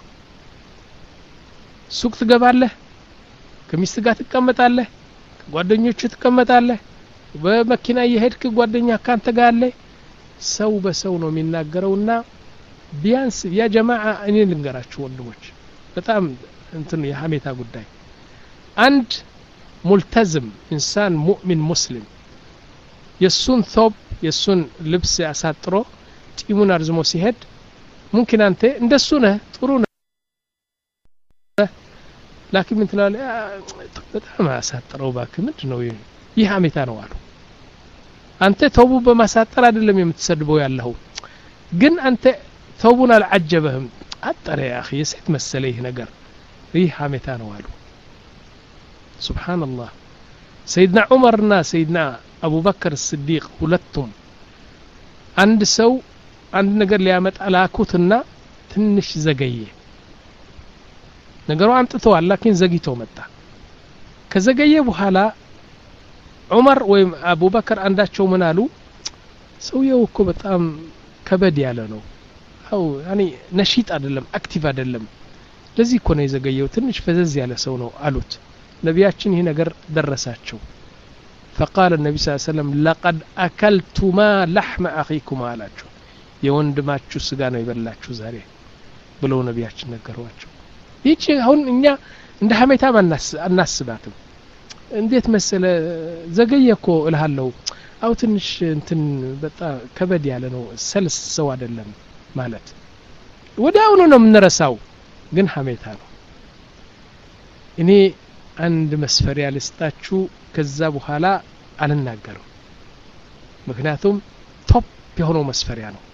سوق تقبال له كميستقات تكمت له قوادنيوش تكمت له ومكينا يهدك قوادنيا كان تقال له ሰው በሰው ነው የሚናገረውና ቢያንስ ያ ጀማዓ እኔ ልንገራችሁ ወንድሞች በጣም እንትን የሐሜታ ጉዳይ አንድ ሙልተዝም ኢንሳን ሙእሚን ሙስሊም የሱን ثوب የሱን ልብስ ያሳጥሮ ጢሙን አርዝሞ ሲሄድ ممكن አንተ እንደሱ ነህ ጥሩ ላኪን ምን ትላለህ በጣም አሳጥረው ባክ ምንድነው ይህ ሐሜታ ነው አሉ አንተ ተውቡ በማሳጠር አይደለም የምትሰድበው ያለው ግን አንተ ተውቡን አልዓጀበህም አጠረ يا اخي የሴት መሰለ ይህ ነገር ይህ ሐሜታ ነው አሉ ሱብሃንአላህ ሰይድና ዑመርና ሰይድና አቡበከር الصديق ሁለቱም አንድ ሰው አንድ ነገር ሊያመጣ ላኩትና ትንሽ ዘገየ ነገሩ አምጥተዋል ላኪን ዘግይቶ መጣ ከዘገየ በኋላ ዑመር ወይም አቡበከር አንዳቸው ምን አሉ ሰውየው እኮ በጣም ከበድ ያለ ነው አው ያኒ ነሽጥ አይደለም አክቲቭ አይደለም ለዚህ እኮ ነው የዘገየው ትንሽ ፈዘዝ ያለ ሰው ነው አሉት ነቢያችን ይሄ ነገር ደረሳቸው فقال النبي صلى الله عليه وسلم لقد اكلتما لحم اخيكما አላቸው የወንድማችሁ ስጋ ነው ይበላችሁ ዛሬ ብለው ነቢያችን ነገሯቸው ይቺ አሁን እኛ እንደ ሐሜታ ማናስ አናስባትም እንዴት መሰለ ዘገየኮ እልሃለሁ አው ትንሽ እንትን በጣም ከበድ ያለ ነው ሰልስ ሰው አይደለም ማለት ወዲያውኑ ነው የምንረሳው ግን ሐሜታ ነው እኔ አንድ መስፈሪያ ልስጣችሁ ከዛ በኋላ አልናገርም ምክንያቱም ቶፕ የሆነው መስፈሪያ ነው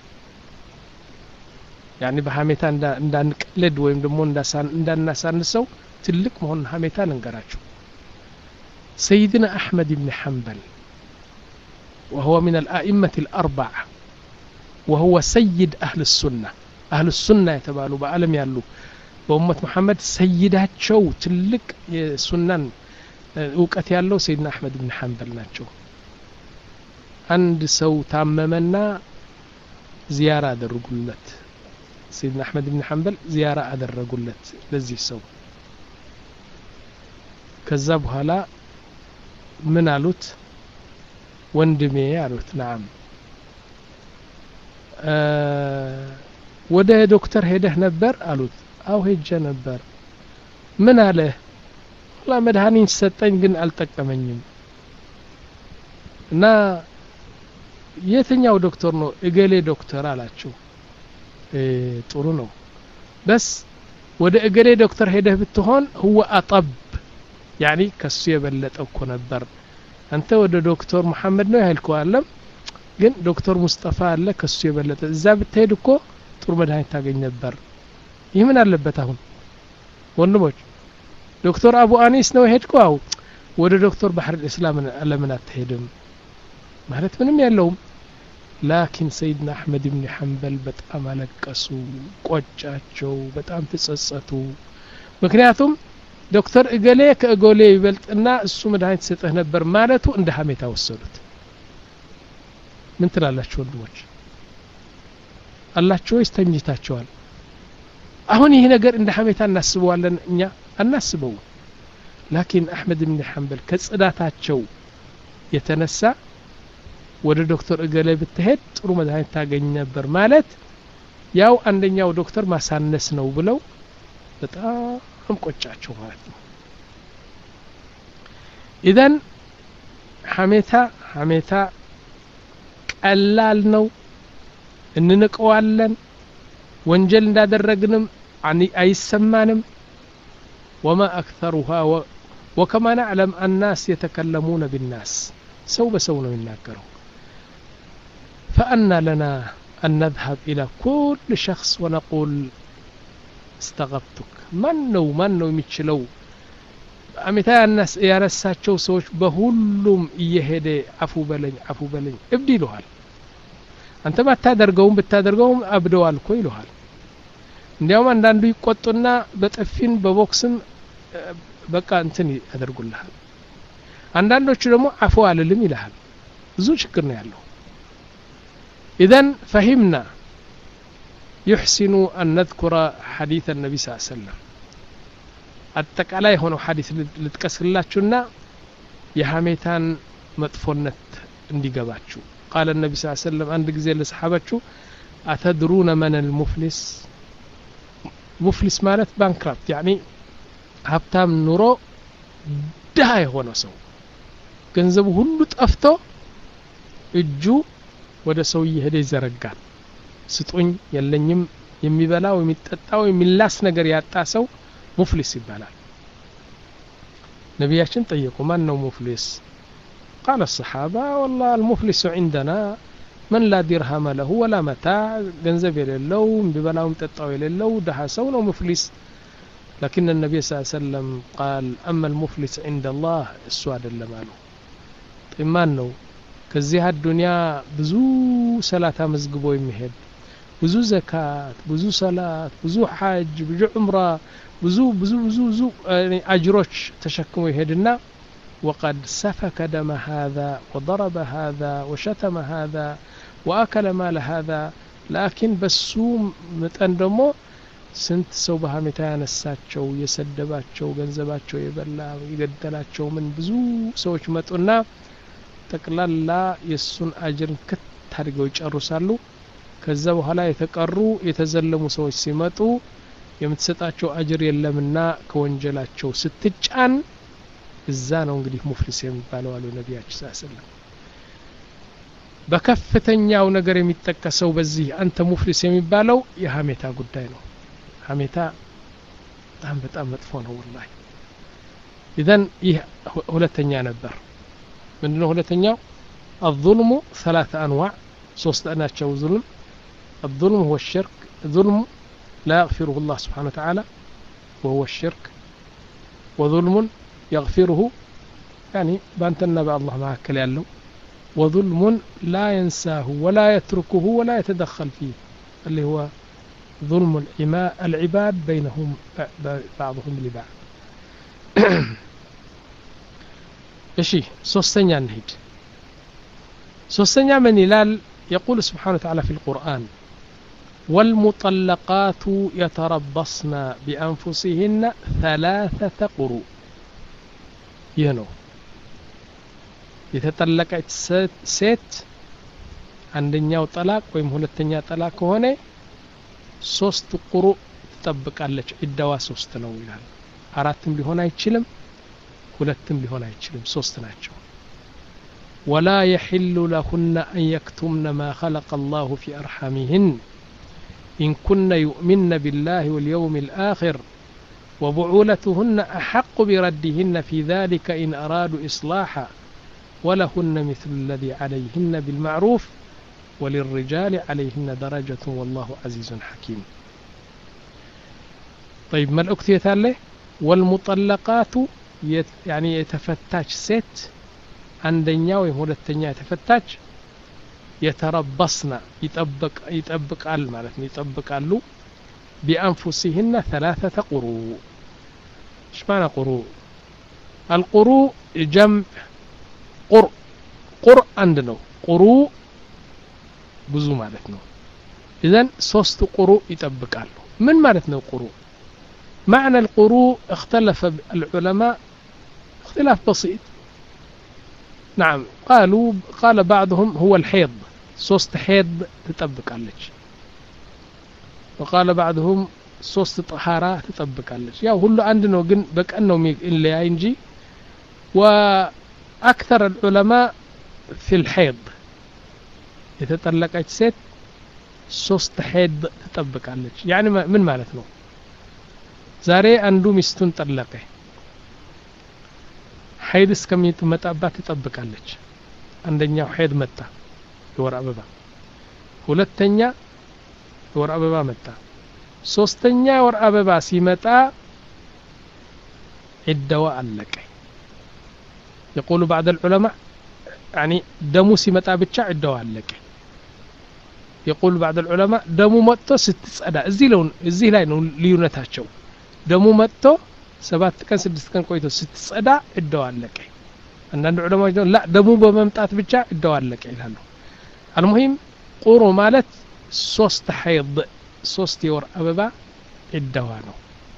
ያኒ በሐሜታ እንዳንቀልድ ወይም ደግሞ እንዳሳን እንዳናሳንሰው ትልቅ መሆን ሐሜታ ልንገራችሁ سيدنا أحمد بن حنبل وهو من الأئمة الأربعة وهو سيد أهل السنة أهل السنة يتبالوا بعالم يالو بأمة محمد سيدات شو تلك سنن وقت يالو سيدنا أحمد بن حنبل ناتشو عند سو تاممنا زيارة درقلت سيدنا أحمد بن حنبل زيارة درقلت لذي سو كذبها لا من علوت وندمي علوت نعم أه وده دكتور هيده نبر علوت أو هيج نبر من عليه والله مدهانين ستين جن ألتقمنيم نا የትኛው ዶክተር ነው እገሌ ዶክተር አላችሁ ጥሩ ነው بس ወደ እገሌ ዶክተር ሄደህ ብትሆን هو أطب يعني ከሱ የበለጠው እኮ ነበር አንተ ወደ ዶክተር መሐመድ ነው ያልከው አለም ግን ዶክተር ሙስጠፋ አለ ከሱ የበለጠ እዛ ብትሄድ እኮ ጥሩ መድኃኒት ታገኝ ነበር ይህ ምን አለበት አሁን ወንድሞች ዶክተር አቡ አኒስ ነው ሄድከው ወደ ዶክተር ባህር الاسلام ለምን አትሄድም ማለት ምንም ያለውም لكن سيدنا احمد بن حنبل በጣም አለቀሱ ቆጫቸው በጣም ተጸጸቱ ምክንያቱም ዶክተር እገሌ ከእገሌ ይበልጥና እሱ መድኃኒት ሰጠህ ነበር ማለቱ እንደ ሐሜታ ወሰዱት ምን ትላላችሁ ወንድሞች አላችሁ ይስተኝታቸዋል አሁን ይሄ ነገር እንደ ሐሜታ እናስበዋለን እኛ አናስበው لكن احمد بن حنبل ከጽዳታቸው የተነሳ ወደ ዶክተር እገሌ ብትሄድ ጥሩ መድኃኒት ታገኝ ነበር ማለት ያው አንደኛው ዶክተር ማሳነስ ነው ብለው በጣም ቆጫቸው ማለት ነው ኢዘን ሐሜታ ሐሜታ ቀላል ነው እንንቀዋለን ወንጀል እንዳደረግንም አይሰማንም وما أكثرها و... وكما نعلم الناس يتكلمون بالناس سو بسو ነው ይናገረው فأنا لنا أن نذهب إلى كل شخص ونقول استغبتك من ነው ማን ነው የሚችለው አሜታ الناس ያረሳቸው ሰዎች በሁሉም እየሄደ አፉ በለኝ አፉ በለኝ እብድ ይሉሃል አንተ ባታደርገውም ብታደርገውም አብደዋል እኮ ይሉሃል እንዲያውም አንዳንዱ ይቆጡና በጥፊን በቦክስም በቃ እንትን ያደርጉልሃል አንዳንዶቹ ደግሞ አፉ አልልም ይልሃል ብዙ ችግር ነው ያለው إذن فهمنا يحسن أن نذكر حديث النبي صلى الله عليه وسلم التقالي هنا حديث لتكسرلاتنا يحميتان مطفونت እንዲገባችሁ قال النبي صلى الله عليه وسلم عند ጊዜ ለሰሐባችሁ أتدرون من المفلس مفلس ማለት ባንክራፕት يعني ሀብታም ኑሮ ድሃ የሆነ ሰው ገንዘቡ ሁሉ ጠፍቶ እጁ ወደ ሰው ይሄደ ይዘረጋል ስጡኝ የለኝም የሚበላው የሚጠጣው የሚላስ ነገር ያጣ ሰው ሙፍሊስ ይባላል ነቢያችን ጠየቁ ማን ነው ሙፍሊስ قال الصحابة والله المفلس عندنا من لا درهم له ولا متاع ገንዘብ የሌለው ቢበላውም ጠጣው የሌለው ደሃ ሰው ነው ሙፍሊስ لكن النبي صلى الله عليه وسلم قال أما المفلس عند الله እሱ አይደለም አሉ ማን ነው ከዚህ አዱንያ ብዙ ሰላታ መዝግቦ የሚሄድ ብዙ ዘካት ብዙ ሰላት ብዙ ሐጅ ብዙ ዑምራ ብዙ ብዙ ብዙ ብዙ አጅሮች ተሸክሞ ይሄድና وقد سفك دم هذا وضرب هذا وشتم هذا وأكل مال هذا لكن بسوم متن ደሞ ስንት ሰው በሐሜታ ያነሳቸው የሰደባቸው ገንዘባቸው የበላ ይገደላቸው ምን ብዙ ሰዎች መጡና ጠቅላላ የሱን አጅር ከታድገው ይጨርሳሉ ከዛ በኋላ የተቀሩ የተዘለሙ ሰዎች ሲመጡ የምትሰጣቸው አጅር የለምና ከወንጀላቸው ስትጫን እዛ ነው እንግዲህ ሙፍሊስ የሚባለው አሉ ነብያችን ሰለላሁ ዐለይሂ ወሰለም በከፍተኛው ነገር የሚጠቀሰው በዚህ አንተ ሙፍሊስ የሚባለው የሐሜታ ጉዳይ ነው ሐሜታ በጣም በጣም መጥፎ ነው والله اذن ይህ ሁለተኛ ነበር ምንድነው ሁለተኛው الظلم ثلاث انواع ሶስት ናቸው ظلم الظلم هو الشرك ظلم لا يغفره الله سبحانه وتعالى وهو الشرك وظلم يغفره يعني بانتنا بالله معكل يالله وظلم لا ينساه ولا يتركه ولا يتدخل فيه اللي هو ظلم العباد بينهم بعضهم لبعض اشي سوستنيا نهيد سوستنيا من يلال يقول سبحانه وتعالى في القرآن والمطلقات يتربصن بأنفسهن ثلاثة قروء ينو የተጠለቀች ሴት አንደኛው ጠላቅ ወይም ሁለተኛ ጠላቅ ሆነ ሶስት ቁሩ ተጠብቃለች እዳዋ ሶስት ነው ይላል አራትም ሊሆን አይችልም ሁለትም ሊሆን አይችልም ሶስት ናቸው ولا يحل لهن أن يكتمن ما خلق الله في أرحامهن إن كن يؤمن بالله واليوم الآخر وبعولتهن أحق بردهن في ذلك إن أرادوا إصلاحا ولهن مثل الذي عليهن بالمعروف وللرجال عليهن درجة والله عزيز حكيم طيب ما الأكتية له والمطلقات يت يعني يتفتاش ست عندنا ويهود التنيا يتفتاش يتربصن يطبق يطبق على معناته يطبق على بأنفسهن ثلاثة قروء ايش معنى قروء القروء جمع قر قر عندنا قروء ብዙ ማለት ነው اذا ሶስት قروء ይጠብቃሉ ምን ማለት ነው قروء معنى القروء اختلف العلماء اختلاف بسيط نعم قالوا قال بعضهم هو الحيض ሶስት حيض ትጠብቃለች وقال بعضهم ሶስት طهارة ትጠብቃለች ያው ሁሉ አንድ ነው ግን በቀን ነው የሚለያይ እንጂ وأكثر العلماء في الحيض يتطلقت ست ሶስት حيض ትጠብቃለች يعني ምን ማለት ነው ዛሬ አንዱ ሚስቱን ጠለቀ حيض እስከሚመጣባት ትጠብቃለች አንደኛው حيض መጣ የወር አበባ ሁለተኛ የወር አበባ መጣ ሶስተኛ የወር አበባ ሲመጣ ዒዳዋ አለቀ يقول بعض العلماء يعني دمو سيمتا بتاع عدوا عليك يقول بعض العلماء دمو متو ستتصدا ازي لون ازي لاي نو ليونتاچو دمو متو سبعة كان سدست كان كويتو ستتصدا عدوا عليك አንዳንድ ዑለማዎች لا ደሙ በመምጣት ብቻ عدوا عليك ይላሉ المهم قرو ማለት ሶስት حيض ሶስት የወር አበባ عدوا ነው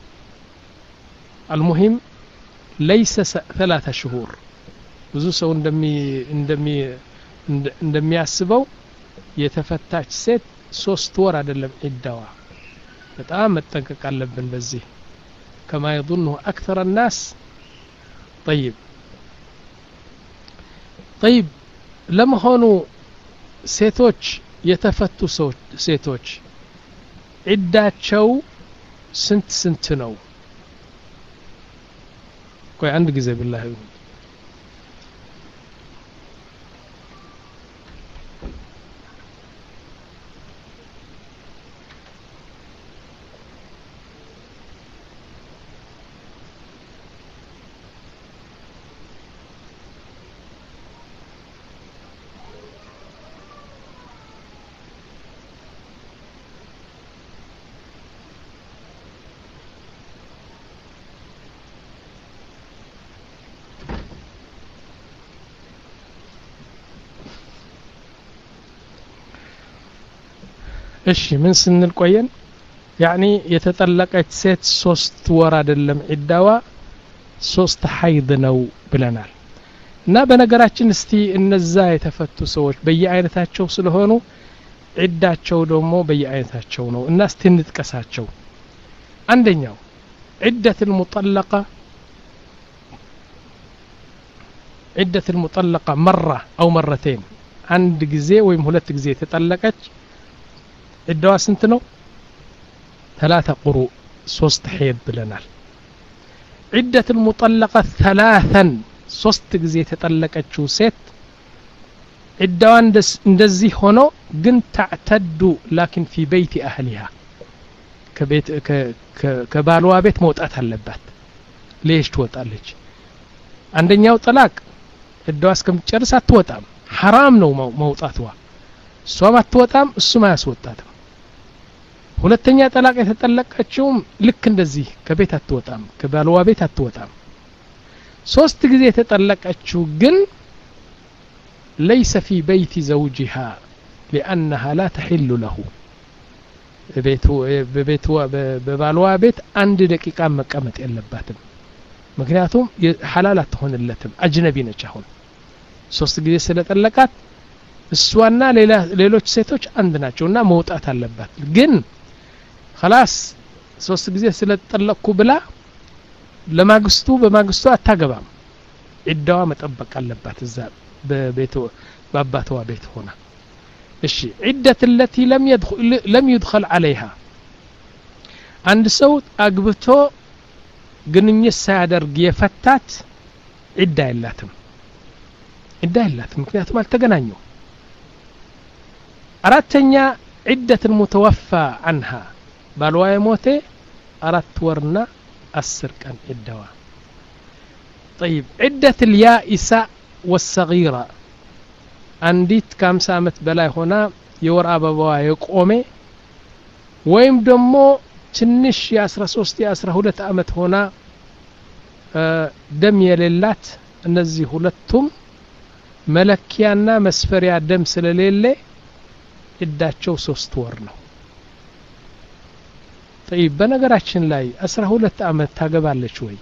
المهم ليس ثلاثة شهور ብዙ ሰው እንደሚ እንደሚ እንደሚያስበው የተፈታች ሴት ሶስት ወር አይደለም ዒዳዋ በጣም መጠንቀቅ አለብን በዚህ كما يظنه أكثر الناس طيب طيب لما هونو ሴቶች የተፈቱ ሴቶች ዒዳቸው ስንት ስንት ነው ቆይ አንድ ጊዜ بالله እሺ ምን ስንል ቆየን يعني የተጠለቀች ሴት ሶስት ወር አይደለም ዒዳዋ ሶስት ሐይድ ነው ብለናል እና በነገራችን እስቲ እነዛ የተፈቱ ሰዎች በየአይነታቸው ስለሆኑ ዒዳቸው ደግሞ በየአይነታቸው ነው እና እስቲ እንጥቀሳቸው አንደኛው عدة المطلقة عدة المطلقة مرة أو مرتين عند جزء ويم هلت جزء تطلقت الدواء سنتنو ثلاثة قروء صوست حيض بلنال عدة المطلقة ثلاثا صوست جزية تطلقت شو ست الدواء ندزي هنا جن تعتد لكن في بيت أهلها كبيت ك ك كبالوا بيت موت أتهلبت ليش توتالج عندنا يو طلاق الدواء كم تجلس توتام حرام نو موت أتوا سوا توتام السما يسوتاتم ሁለተኛ ጠላቅ የተጠለቀችውም ልክ እንደዚህ ከቤት አትወጣም ከባልዋ ቤት አትወጣም ሶስት ጊዜ የተጠለቀችው ግን ليس في بيت زوجها لانها لا تحل له በቤቱ በቤቱ በባልዋ ቤት አንድ ደቂቃ መቀመጥ የለባትም ምክንያቱም ሐላል አትሆንለትም አጅነቢ ነች አሁን ሶስት ጊዜ ስለጠለቃት እሷና ሌላ ሌሎች ሴቶች አንድ ናቸውና መውጣት አለባት ግን خلاص ሶስት ጊዜ ስለተጠለቅኩ ብላ ለማግስቱ በማግስቱ አታገባም ዒዳዋ መጠበቅ አለባት እዛ በቤቱ በአባቷ ቤት ሆና እሺ عدة التي لم يدخل لم يدخل عليها አንድ ሰው አግብቶ ግንኙነት ሳያደርግ የፈታት ዒዳ የላትም ዒዳ የላትም ምክንያቱም አልተገናኙ አራተኛ عدة المتوفى عنها بالوا يموته أرات ورنا أسر كان الدواء طيب عدة اليائسة والصغيرة عنديت كام سامت بلاي هنا يور أبوا يقومي ويم دمو تنش يا أسرة سوستي أسرة هولت أمت هنا آه دم يللات النزي هولتهم ملكيانا مسفريا دم سلليلي إداتشو ሶስት ወር ነው طيب በነገራችን ላይ አስራ ሁለት አመት ታገባለች ወይ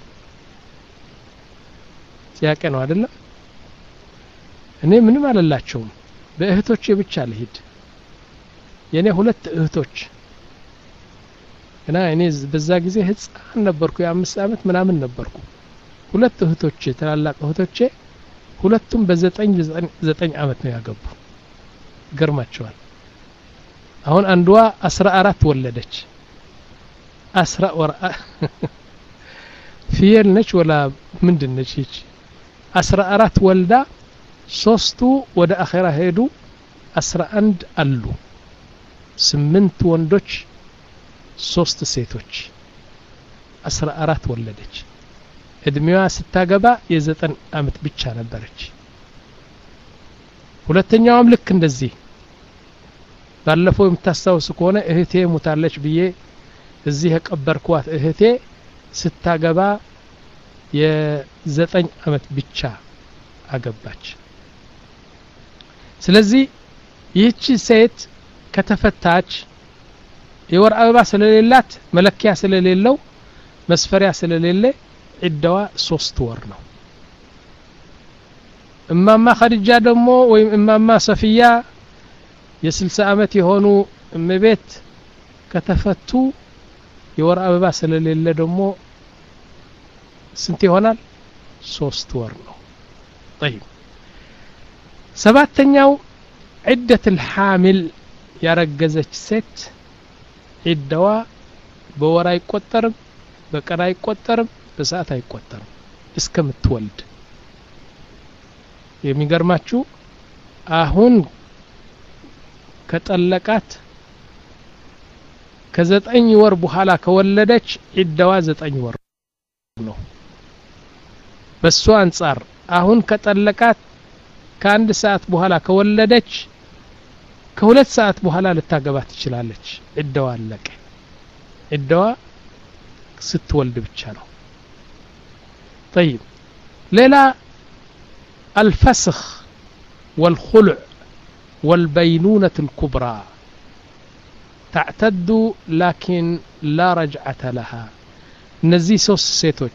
ጥያቄ ነው አይደል እኔ ምንም አላላቸውም በእህቶቼ ብቻ ልሂድ የኔ ሁለት እህቶች እና እኔ በዛ ጊዜ ህፃን ነበርኩ የአምስት አመት ምናምን ነበርኩ ሁለት እህቶቼ ተላላቅ እህቶቼ ሁለቱም በዘጠኝ ዘጠኝ አመት ነው ያገቡ ገርማቸዋል አሁን አንዷ አስራ አራት ወለደች አስራ ወር ፊየል ነች ወላ ምንድን ነች እቺ አስራ አራት ወልዳ ሶስቱ ወደ አኺራ ሄዱ አስራ አንድ አሉ ስምንት ወንዶች ሶስት ሴቶች አስራ አራት ወለደች እድሜዋ ስታገባ የዘጠኝ አመት ብቻ ነበረች ሁለተኛውም ልክ እንደዚህ ባለፈው የምታስታውሱ ከሆነ እህቴ ሙታለች ብዬ እዚህ የቀበርኳት እህቴ ስታገባ የዘጠኝ አመት ብቻ አገባች ስለዚህ ይህች ሴት ከተፈታች የወር አበባ ስለሌላት መለኪያ ስለሌለው መስፈሪያ ስለሌለ ዒዳዋ ሶስት ወር ነው እማማ ኸዲጃ ደግሞ ወይም እማማ ሰፊያ የስልሳ አመት የሆኑ እመቤት ከተፈቱ የወር አበባ ስለሌለ ደግሞ ስንት ይሆናል ሶስት ወር ነው طيب ሰባተኛው عدة الحامل ያረገዘች ሴት ዒዳዋ በወር አይቆጠርም በቀን አይቆጠርም በሰዓት አይቆጠርም እስከምትወልድ የሚገርማችሁ አሁን ከጠለቃት ከዘጠኝ ወር በኋላ ከወለደች ዒዳዋ ዘጠኝ ወር ነው በሷ አንፃር አሁን ከጠለቃት ከአንድ ሰዓት በኋላ ከወለደች ከሁለት ሰዓት በኋላ ልታገባ ትችላለች ዒዳዋ አለቀ ዒዳዋ ስትወልድ ብቻ ነው طيب ሌላ الفسخ والخلع والبينونة الكبرى تعتد لكن لا رجعة لها نزي سوس سيتوج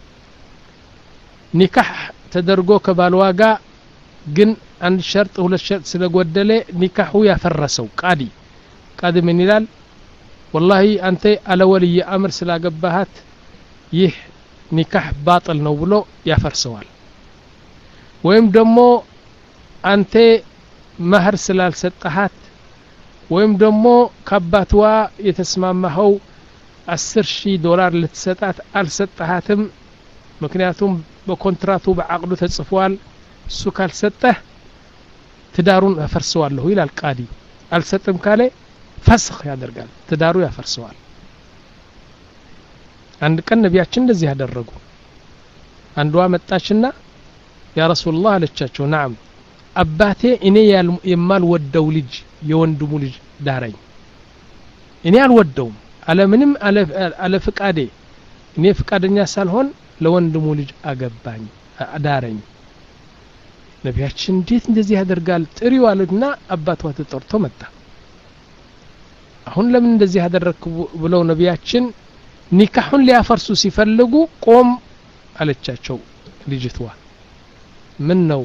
نكاح تدرجو كبالواقع جن عند شرط ولا شرط سلقودله نكاحو يفرسو قادي قادي من يلال والله أنت على ولي أمر سلاقبهات يه نكاح باطل ነው ብሎ ያፈርሰዋል ወይም ደግሞ አንተ መህር ስላልሰጠሃት ወይም ደግሞ ከአባቷ የተስማማኸው አስር ሺህ ዶላር ልትሰጣት አልሰጣሃትም ምክንያቱም በኮንትራቱ በአቅዱ ተጽፏል እሱ ካልሰጠህ ትዳሩን አፈርሰዋለሁ ይላል ቃዲ አልሰጥም ካለ ፈስኽ ያደርጋል ትዳሩ ያፈርሰዋል አንድ ቀን ነቢያችን እንደዚህ ያደረጉ አንዷ መጣችና ያ ረሱላህ አለቻቸው نعم አባቴ እኔ የማልወደው ልጅ የወንድሙ ልጅ ዳረኝ እኔ አልወደውም አለ ምንም አለ ፍቃዴ እኔ ፍቃደኛ ሳልሆን ለወንድሙ ልጅ አገባኝ ዳረኝ ነቢያችን እንዴት እንደዚህ ያደርጋል ጥሪው አለና አባቷ ተጠርቶ መጣ አሁን ለምን እንደዚህ ያደረክ ብለው ነቢያችን ኒካሁን ሊያፈርሱ ሲፈልጉ ቆም አለቻቸው ልጅቷ ምን ነው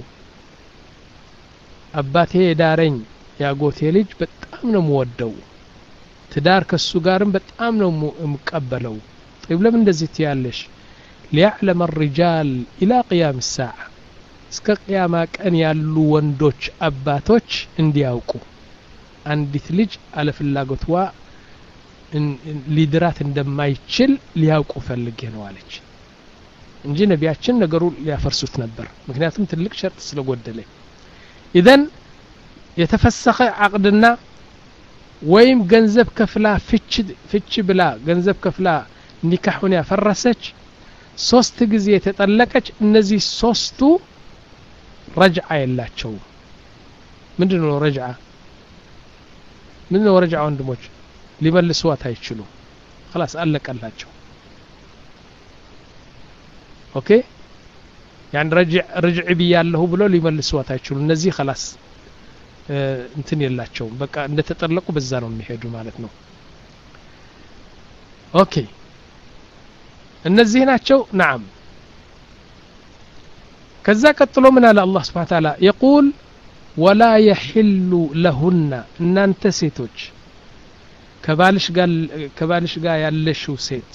አባቴ ዳረኝ ያጎቴ ልጅ በጣም ነው ወደው ትዳር ከሱ ጋርም በጣም ነው ምቀበለው طيب ለምን እንደዚህ ትያለሽ ليعلم الرجال الى قيام الساعه እስከ ቂያማ ቀን ያሉ ወንዶች አባቶች እንዲያውቁ አንዲት ልጅ አለ ፍላጎትዋ ሊድራት እንደማይችል ሊያውቁ ፈልጌ ነው አለች እንጂ ነቢያችን ነገሩ ሊያፈርሱት ነበር ምክንያቱም ትልቅ ሸርጥ ስለጎደለ ኢዘን የተፈሰኸ አቅድና ወይም ገንዘብ ከፍላ ፍች ፍች ብላ ገንዘብ ከፍላ ኒካሁን ያፈረሰች ሶስት ጊዜ የተጠለቀች እነዚህ ሶስቱ ረጅዓ የላቸው ምንድነው ረጅዓ ምንድነው ረጅዓ ወንድሞች ሊመልሱዋት አይችሉ خلاص አለቀላቸው ኦኬ ያን ረጅዕ ረጅዕ ቢያለሁ ብሎ ሊመልሱዋት አይችሉ እነዚህ خلاص እንትን የላቸው በቃ እንደተጠለቁ በዛ ነው የሚሄዱ ማለት ነው ኦኬ እነዚህ ናቸው نعم ከዛ ቀጥሎ ምን አለ አላህ Subhanahu Wa Ta'ala يقول ولا يحل لهن እናንተ ሴቶች ከባልሽ ጋር ከባልሽ ጋር ያለሽው ሴት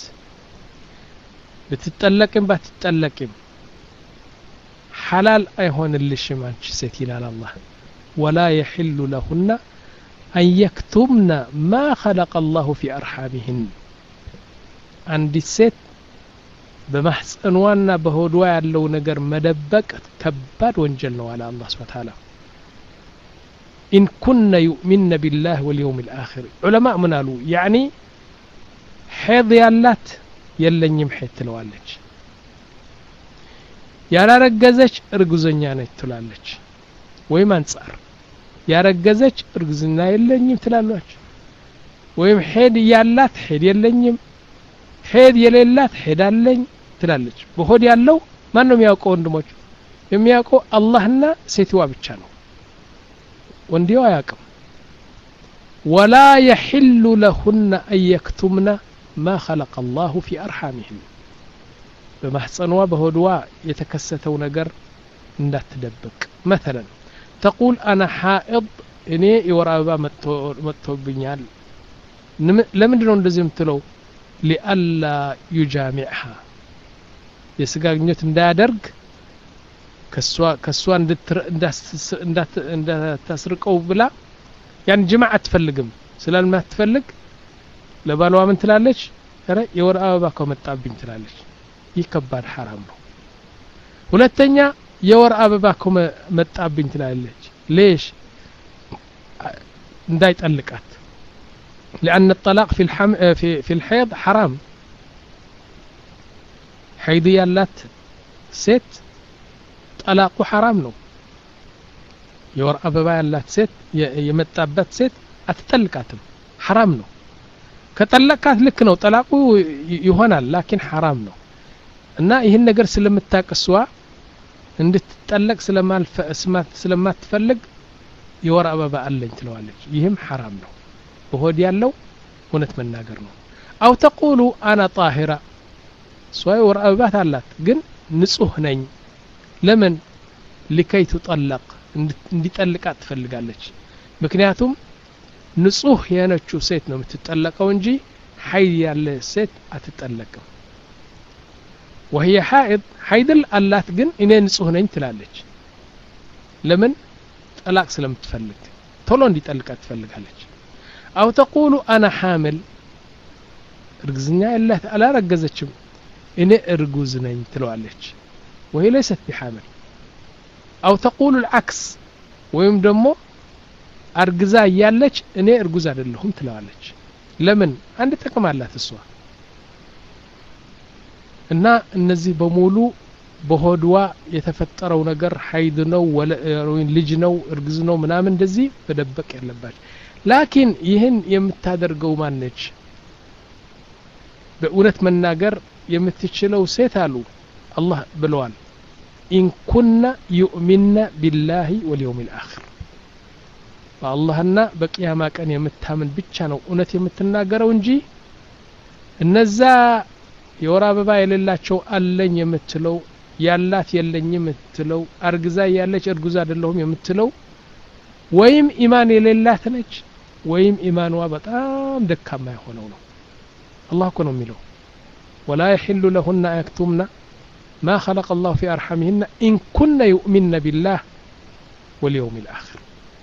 ብትጠለቅም ባትጠለቅም حلال አይሆንልሽም አንቺ ሴት ይላል አላህ ولا يحل لهن أن يكتمن ما خلق الله في أرحامهن عندي ست بمحسنوانا بهودوا ያለው ነገር መደበቅ ከባድ ወንጀል ነው አለ አላህ Subhanahu Wa Ta'ala إن كنا يؤمن بالله واليوم الآخر علماء منالو يعني حيض يالات يلنيم حيث تلوالج يالا رجزج ارجزنيا نيت تلالج ويم انصار يا رجزج ارجزنا يلنيم تلالوج ويم حيد يالات حيد يلنيم حيد يليلات حيد አለኝ ትላለች በሆድ ያለው ማን ነው የሚያውቀው ወንድሞች የሚያውቀው አላህና ሴትዋ ብቻ ነው ወንዲው አያውቅም ولا يحل لهن أن يكتمن ما خلق الله في أرحامهن بمحصنوا بهدوا يتكستو نجر እንዳትደብቅ مثلا تقول أنا حائض إني يورابا متوبينيال لمندنو እንደዚህ የምትለው لألا يجامعها የስጋግኘት እንዳያደርግ ከሷ ከሷ እንዳታስርቀው ብላ ያን ጅማዕ አትፈልግም ስለማትፈልግ ለባሏ ምን ትላለች አረ የወር አበባ ከመጣብኝ ትላለች ይከባድ حرام ነው ሁለተኛ የወር አበባ ኮመ መጣብኝ ትላለች ليش እንዳይጠልቃት لأن الطلاق في الحم في في الحيض حرام حيض ያላት ሴት ጠላቁ حرام ነው የወር አበባ ያላት ሴት የመጣበት ሴት አትጠልቃትም حرام ነው ከጠለቃት ልክ ነው ጠላቁ ይሆናል ላኪን حرام ነው እና ይሄን ነገር ስለምታቀስዋ እንድትጠለቅ ስለማልፈስማት ስለማትፈልግ የወር አበባ አለኝ ትለዋለች ይህም حرام ነው በሆድ ያለው እውነት መናገር ነው አው ተقول انا طاهره ሷይ ወር አበባ አላት ግን ንጹህ ነኝ ለምን لكي تطلق እንዲጠልቃት ትፈልጋለች ምክንያቱም ንጹህ የነችው ሴት ነው የምትጠለቀው እንጂ ሐይድ ያለ ሴት አትጠለቅም وهي حائض حيض አላት ግን እኔ ንጹህ ነኝ ትላለች ለምን ጠላቅ ስለምትፈልግ ቶሎ እንዲጠልቃት ትፈልጋለች አው ተقول انا حامل እርግዝና ያላት አላረገዘችም እኔ እርጉዝ ነኝ ትለዋለች وهي ليست بحامل أو تقول العكس ወይም ደግሞ አርግዛ ያለች እኔ እርጉዝ አይደለሁም ትላለች ለምን አንድ ጥቅም አላት እሷ እና እነዚህ በሙሉ በሆድዋ የተፈጠረው ነገር ሐይድ ነው ወይም ልጅ ነው እርግዝ ነው ምናምን እንደዚህ በደበቅ ያለባች ላኪን ይህን የምታደርገው ማነች በእውነት መናገር የምትችለው ሴት አሉ አላህ ብለዋል إن كنا يؤمن بالله واليوم الآخر فاللهنا بقياما كان يمتامن ብቻ ነው እውነት የምትናገረው እንጂ እነዛ የወር አበባ የሌላቸው አለኝ የምትለው ያላት የለኝ የምትለው አርግዛ ያለች እርጉዝ አይደለሁም የምትለው ወይም ኢማን የሌላት ነች ወይም ኢማንዋ በጣም ደካማ የሆነው ነው አላህ እኮ ነው የሚለው ولا يحل لهن أن يكتمن ما خلق الله في أرحامهن إن كن يؤمن بالله واليوم الآخر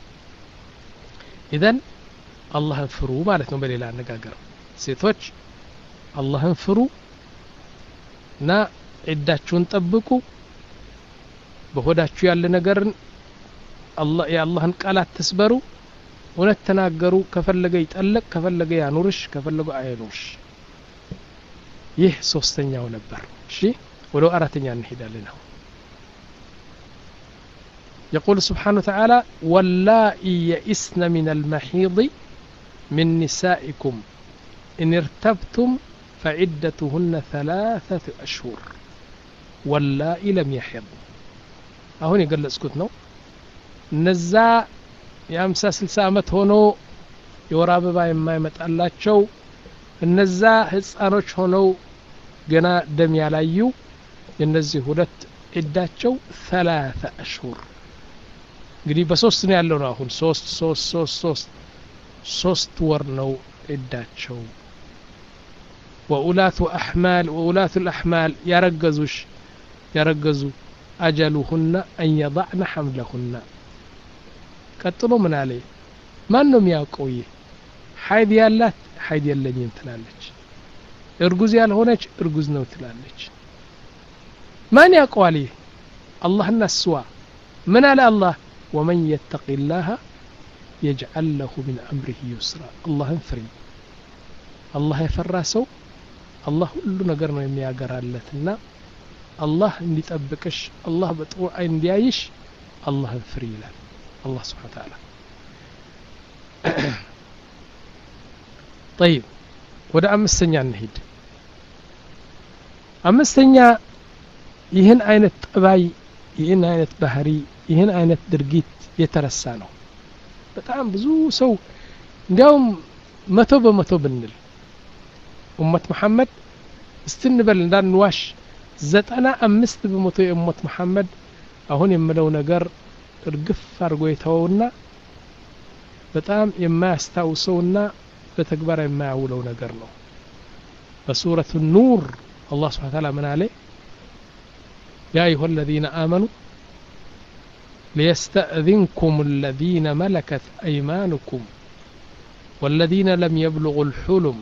إذن الله انفروا مالتنا بليلا نقاقر سيتوش الله انفروا نا عداتشون طبقوا بهداتشو يالي نقرن الله يا الله انقالات تسبروا ونتناقروا كفلق يتألق كفلق يانورش كفلق آيانورش يه سوستنياو نبر شي ولو أراتني أن نحيد لنا يقول سبحانه وتعالى واللائي يئسن من المحيض من نسائكم إن ارتبتم فعدتهن ثلاثة أشهر واللائي لم يحض أهوني قال اسكتنا نزا يا أمسا سلسامة هونو يوراب باي ما يمتقلات شو النزا هسانوش هونو جنا دم يالايو የነዚህ ሁለት እዳቸው ثلاث أشهر እንግዲህ በሶስት ነው ያለው ነው አሁን ሶስት ሶስት ሶስት ሶስት ሶስት ወር ነው እዳቸው وأولات أحمال وأولات الأحمال يرجزوش يرجزوا أجلهن أن يضعن حملهن قتلوا من عليه ما انهم ياقوي حيد يالات حيد يلنين تلالج ارجز يالهونج ارجز نو تلالج من يقوالي الله النسوا من على الله ومن يتق الله يجعل له من أمره يسرا الله انفري الله يفراسو الله كل نجرنا يميا جرالتنا الله اللي تأبكش الله بتقول عين ديايش الله انفري له الله سبحانه وتعالى طيب وده أم السنة نهيد أم السنة ይህን አይነት ጠባይ ይህን አይነት ባህሪ ይህን አይነት ድርጊት የተረሳ ነው በጣም ብዙ ሰው እንዲያውም መቶ በመቶ ብንል ኡመት መሐመድ እስትንበል እንዳንዋሽ ዘጠና አምስት በመቶ የኡመት መሐመድ አሁን የምለው ነገር እርግፍ አድርጎ የተወውና በጣም የማያስታውሰውና በተግባር የማያውለው ነገር ነው በሱረቱ ኑር አላህ Subhanahu Wa Ta'ala ምን አለ يا أيها الذين آمنوا ليستأذنكم الذين ملكت أيمانكم والذين لم يبلغوا الحلم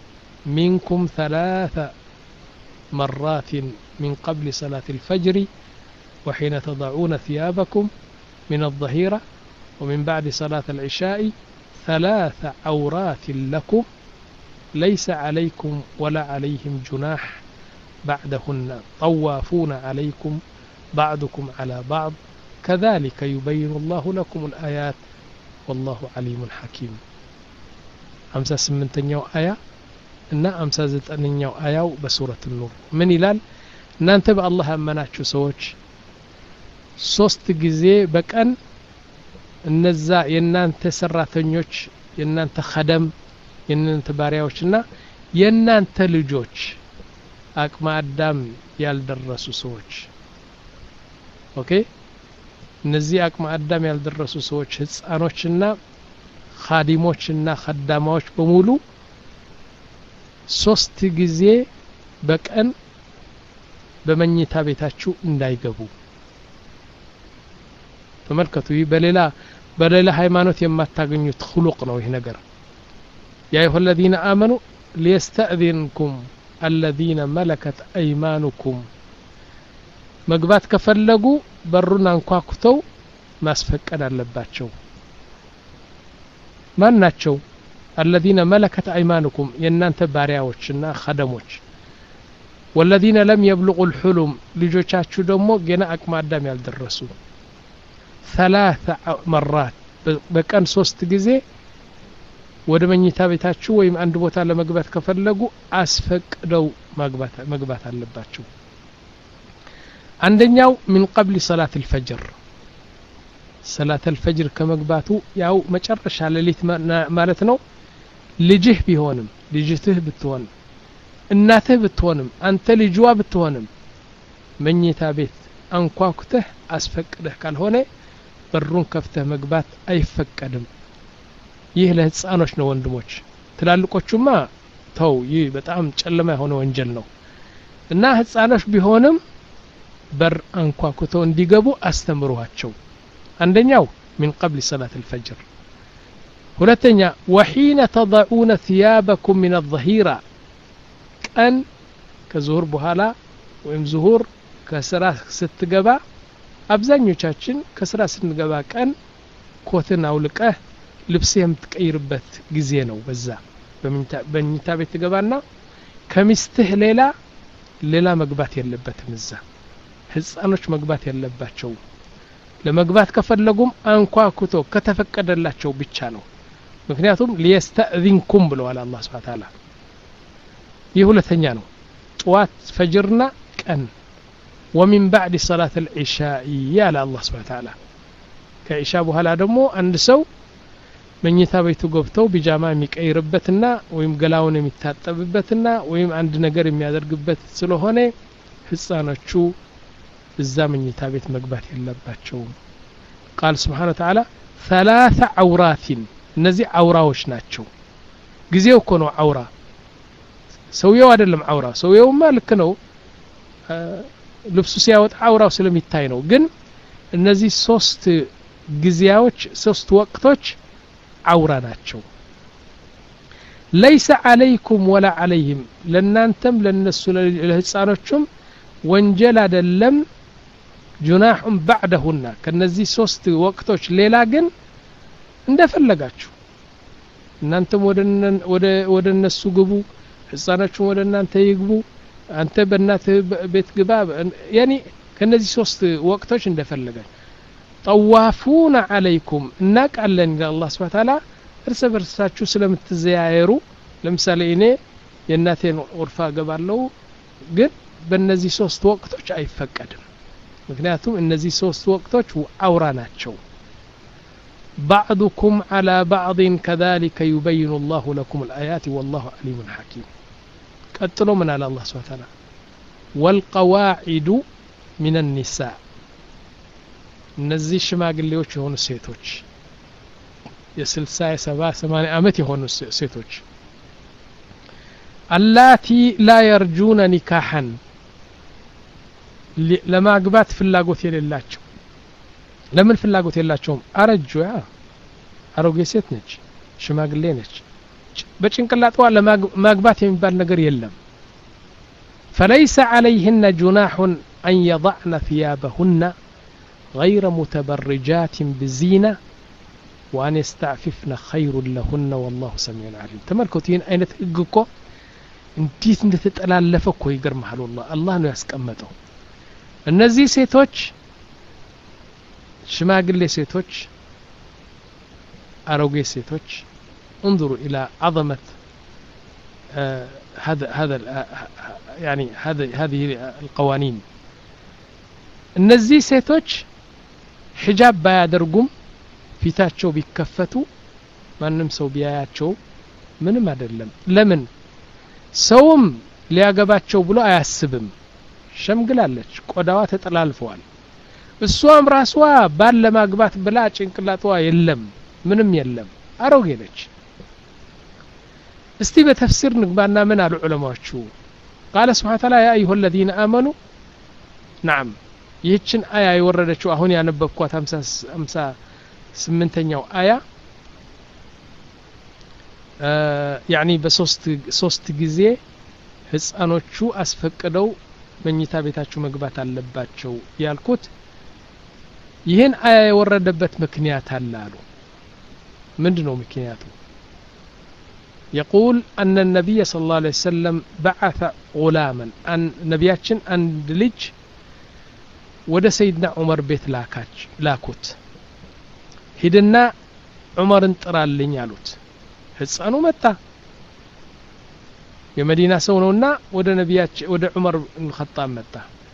منكم ثلاث مرات من قبل صلاة الفجر وحين تضعون ثيابكم من الظهيرة ومن بعد صلاة العشاء ثلاث عورات لكم ليس عليكم ولا عليهم جناح بعدهن طوافون عليكم بعضكم على بعض كذلك يبين الله لكم الآيات والله عليم حكيم خمسة سمنتኛው آية እና خمسة ዘጠነኛው آية በሱረቱ ኑር ምን ይላል እናንተ በአላህ አመናችሁ ሰዎች ሶስት ጊዜ በቀን እነዛ የናንተ ሰራተኞች የናንተ ኸደም የናንተ ባሪያዎችና የናንተ ልጆች አቅመ አዳም ያልደረሱ ሰዎች ኦኬ እነዚህ አቅመ አዳም ያልደረሱ ሰዎች ህፃኖችና ኻዲሞችና ኸዳማዎች በሙሉ ሶስት ጊዜ በቀን በመኝታ ቤታችሁ እንዳይገቡ ተመልከቱ በሌላ በሌላ ሃይማኖት የማታገኙት خلق ነው ይሄ ነገር ያ አዩሃ الذين آمنوا ليستأذنكم الذين ملكت أيمانكم መግባት ከፈለጉ በሩን አንኳኩተው ማስፈቀድ አለባቸው ማን ናቸው الذين ملكت أيمانكم የናንተ ባሪያዎችና ኸደሞች والذين لم يبلغوا الحلم ልጆቻችሁ ደግሞ ገና አቅመ አዳም ያልደረሱ ثلاث مرات በቀን ሶስት ጊዜ ወደ መኝታ ቤታችሁ ወይም አንድ ቦታ ለመግባት ከፈለጉ አስፈቅደው መግባት መግባት አለባቸው አንደኛው من قبل صلاة الفجر صلاة الفجر ከመግባቱ ያው መጨረሻ ሌሊት ማለት ነው ልጅህ ቢሆንም ልጅትህ ብትሆን እናትህ ብትሆንም አንተ ልጅዋ ብትሆንም መኝታ ቤት አንኳኩተህ አስፈቅደህ ካልሆነ በሩን ከፍተህ መግባት አይፈቀድም ይህ ለህፃኖች ነው ወንድሞች ትላልቆቹማ ተው ይህ በጣም ጨለማ የሆነ ወንጀል ነው እና ህፃኖች ቢሆንም በር አንኳኩተው እንዲገቡ አስተምሩዋቸው አንደኛው من قبل صلاة الفجر ሁለተኛ وحين تضعون ثيابكم من الظهيرة ቀን ከዙሁር በኋላ ወይም ዙሁር ከስራ ስትገባ አብዛኞቻችን ከስራ ስንገባ ቀን ኮትን አውልቀህ ልብስ የምትቀይርበት ጊዜ ነው በዛ በመኝታ ቤት ገባና ከሚስትህ ሌላ ሌላ መግባት የለበትም እዛ ህፃኖች መግባት የለባቸው ለመግባት ከፈለጉም አንኳኩቶ ከተፈቀደላቸው ብቻ ነው ምክንያቱም ليستأذنكم ብለዋል አላህ Subhanahu Ta'ala ይህ ሁለተኛ ነው ጧት ፈጅርና ቀን ومن بعد صلاة العشاء يا الله سبحانه وتعالى كعشاء በኋላ ደግሞ አንድ ሰው መኝታ ቤቱ ገብተው ቢጃማ የሚቀይርበትና ወይም ገላውን የሚታጠብበትና ወይም አንድ ነገር የሚያደርግበት ስለሆነ ህፃኖቹ እዛ መኝታ ቤት መግባት የለባቸው قال سبحانه وتعالى ثلاث عورات እነዚህ አውራዎች ናቸው ጊዜው እኮ ነው አውራ ሰውየው አይደለም አውራ ሰውየውማ ልክ ነው ልብሱ ሲያወጣ አውራው ስለሚታይ ነው ግን እነዚህ ሶስት ጊዜያዎች ሶስት ወቅቶች አውራ ናቸው ليس عليكم ولا عليهم ለናንተም ለነሱ ለህፃኖቹም ወንጀል አይደለም جناح بعدهن ከነዚህ ሶስት ወቅቶች ሌላ ግን እንደፈለጋችሁ እናንተም ወደ ወደ ወደ እነሱ ግቡ ህፃኖቹም ወደ እናንተ ይግቡ አንተ በእናት ቤት ግባ ያኒ ከነዚህ ሶስት ወቅቶች እንደፈለጋችሁ طوافون عليكم እናቃለን አላህ Subhanahu Ta'ala እርስ በርሳችሁ ስለምትዘያየሩ ለምሳሌ እኔ የእናቴን ወርፋ ገባለው ግን በእነዚህ ሶስት ወቅቶች አይፈቀድም ምክንያቱም እነዚህ ሶስት ወቅቶች አውራ ናቸው بعضكم على بعض كذلك يبين الله لكم الآيات والله عليم حكيم قتلوا من على الله سبحانه وتعالى والقواعد من النساء እነዚህ ሽማግሌዎች የሆኑ ሴቶች የስልሳ የሰባ ሰማንያ አመት የሆኑ ሴቶች اللاتي لا يرجون نكاحا ለማግባት ፍላጎት የሌላቸው ለምን ፍላጎት የላቸውም አረጁ ያ አሮጌ ሴት ነች ሽማግሌ ነች በጭንቅላቷ ለማግባት የሚባል ነገር የለም فليس عليهن جناح أن يضعن ثيابهن غير متبرجات بزينة وأن يستعففن خير لهن والله سميع عليم تملكتين أين تهجكو እንዴት እንደተጠላለፈ እኮ ይገርምሃል والله አላህ ነው ያስቀመጠው እነዚህ ሴቶች ሽማግሌ ሴቶች አሮጌ ሴቶች انظروا إلى عظمة آه هذا هذا يعني هذا هذه القوانين እነዚህ ሴቶች ሒጃብ ባያደርጉም ፊታቸው ቢከፈቱ ማንም ሰው ቢያያቸው ምንም አይደለም ለምን ሰውም ሊያገባቸው ብሎ አያስብም ሸምግላለች ቆዳዋ ተጠላልፈዋል እሷም ራስዋ ባል ለማግባት ብላ ጭንቅላቷ የለም ምንም የለም አሮጌ ነች እስቲ በተፍሲር ንግባና ምን አሉ ዑለማዎቹ قال سبحانه وتعالى يا ايها الذين امنوا نعم ይህችን አያ የወረደችው አሁን ያነበብኳት ሃምሳ ስምንተኛው አያ يعني በሶስት ሶስት ጊዜ ህፃኖቹ አስፈቅደው መኝታ ቤታቸው መግባት አለባቸው ያልኩት ይህን አያ የወረደበት ምክንያት አላሉ ምንድነው ምክንያቱ يقول أن النبي صلى الله عليه وسلم بعث غلاما أن نبياتشن أن لج ود سيدنا عمر بيت لاكاج لاكوت هدنا عمر انطرالኝ ያሉት ህፃኑ መጣ የመዲና ሰው ነውና ወደ ነብያችን ወደ ዑመር ኢብኑ ኸጣብ መጣ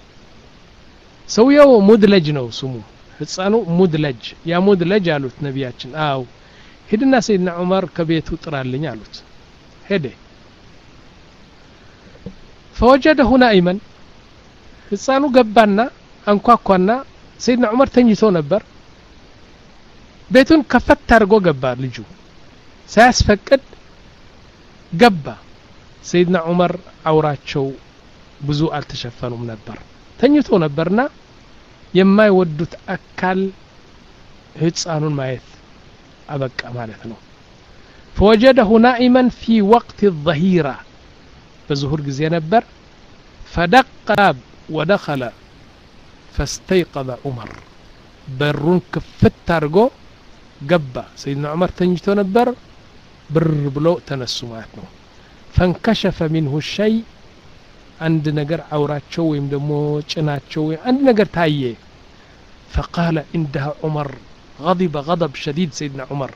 ሰውየው ሙድለጅ ነው ስሙ ህፃኑ ሙድለጅ ያ ሙድለጅ አሉት ነብያችን አው ሄድና ሰይድና ዑመር ከቤቱ ጥራልኝ አሉት ሄደ فوجده نائما ህፃኑ ገባና አንኳኳና ሰይድና ዑመር ተኝቶ ነበር ቤቱን ከፈት አድርጎ ገባ ልጁ ሳያስፈቅድ ገባ ሰይድና ዑመር አውራቸው ብዙ አልተሸፈኑም ነበር ተኝቶ ነበርና የማይወዱት አካል ህፃኑን ማየት አበቃ ማለት ነው فوجده نائما في وقت الظهيرة በዙሁር ጊዜ ነበር فدق ودخل فاستيقظ عمر በሩን ከፈት አድርጎ ገባ ሰይድና ዑመር ተኝቶ ነበር ብር ብሎ ተነሱ ማለት ነው فانكشف منه الشيء عند نجر عوراቸው ወይም ደግሞ ጭናቸው አንድ ነገር ታየ فقال عندها عمر غضب غضب شديد سيدنا عمر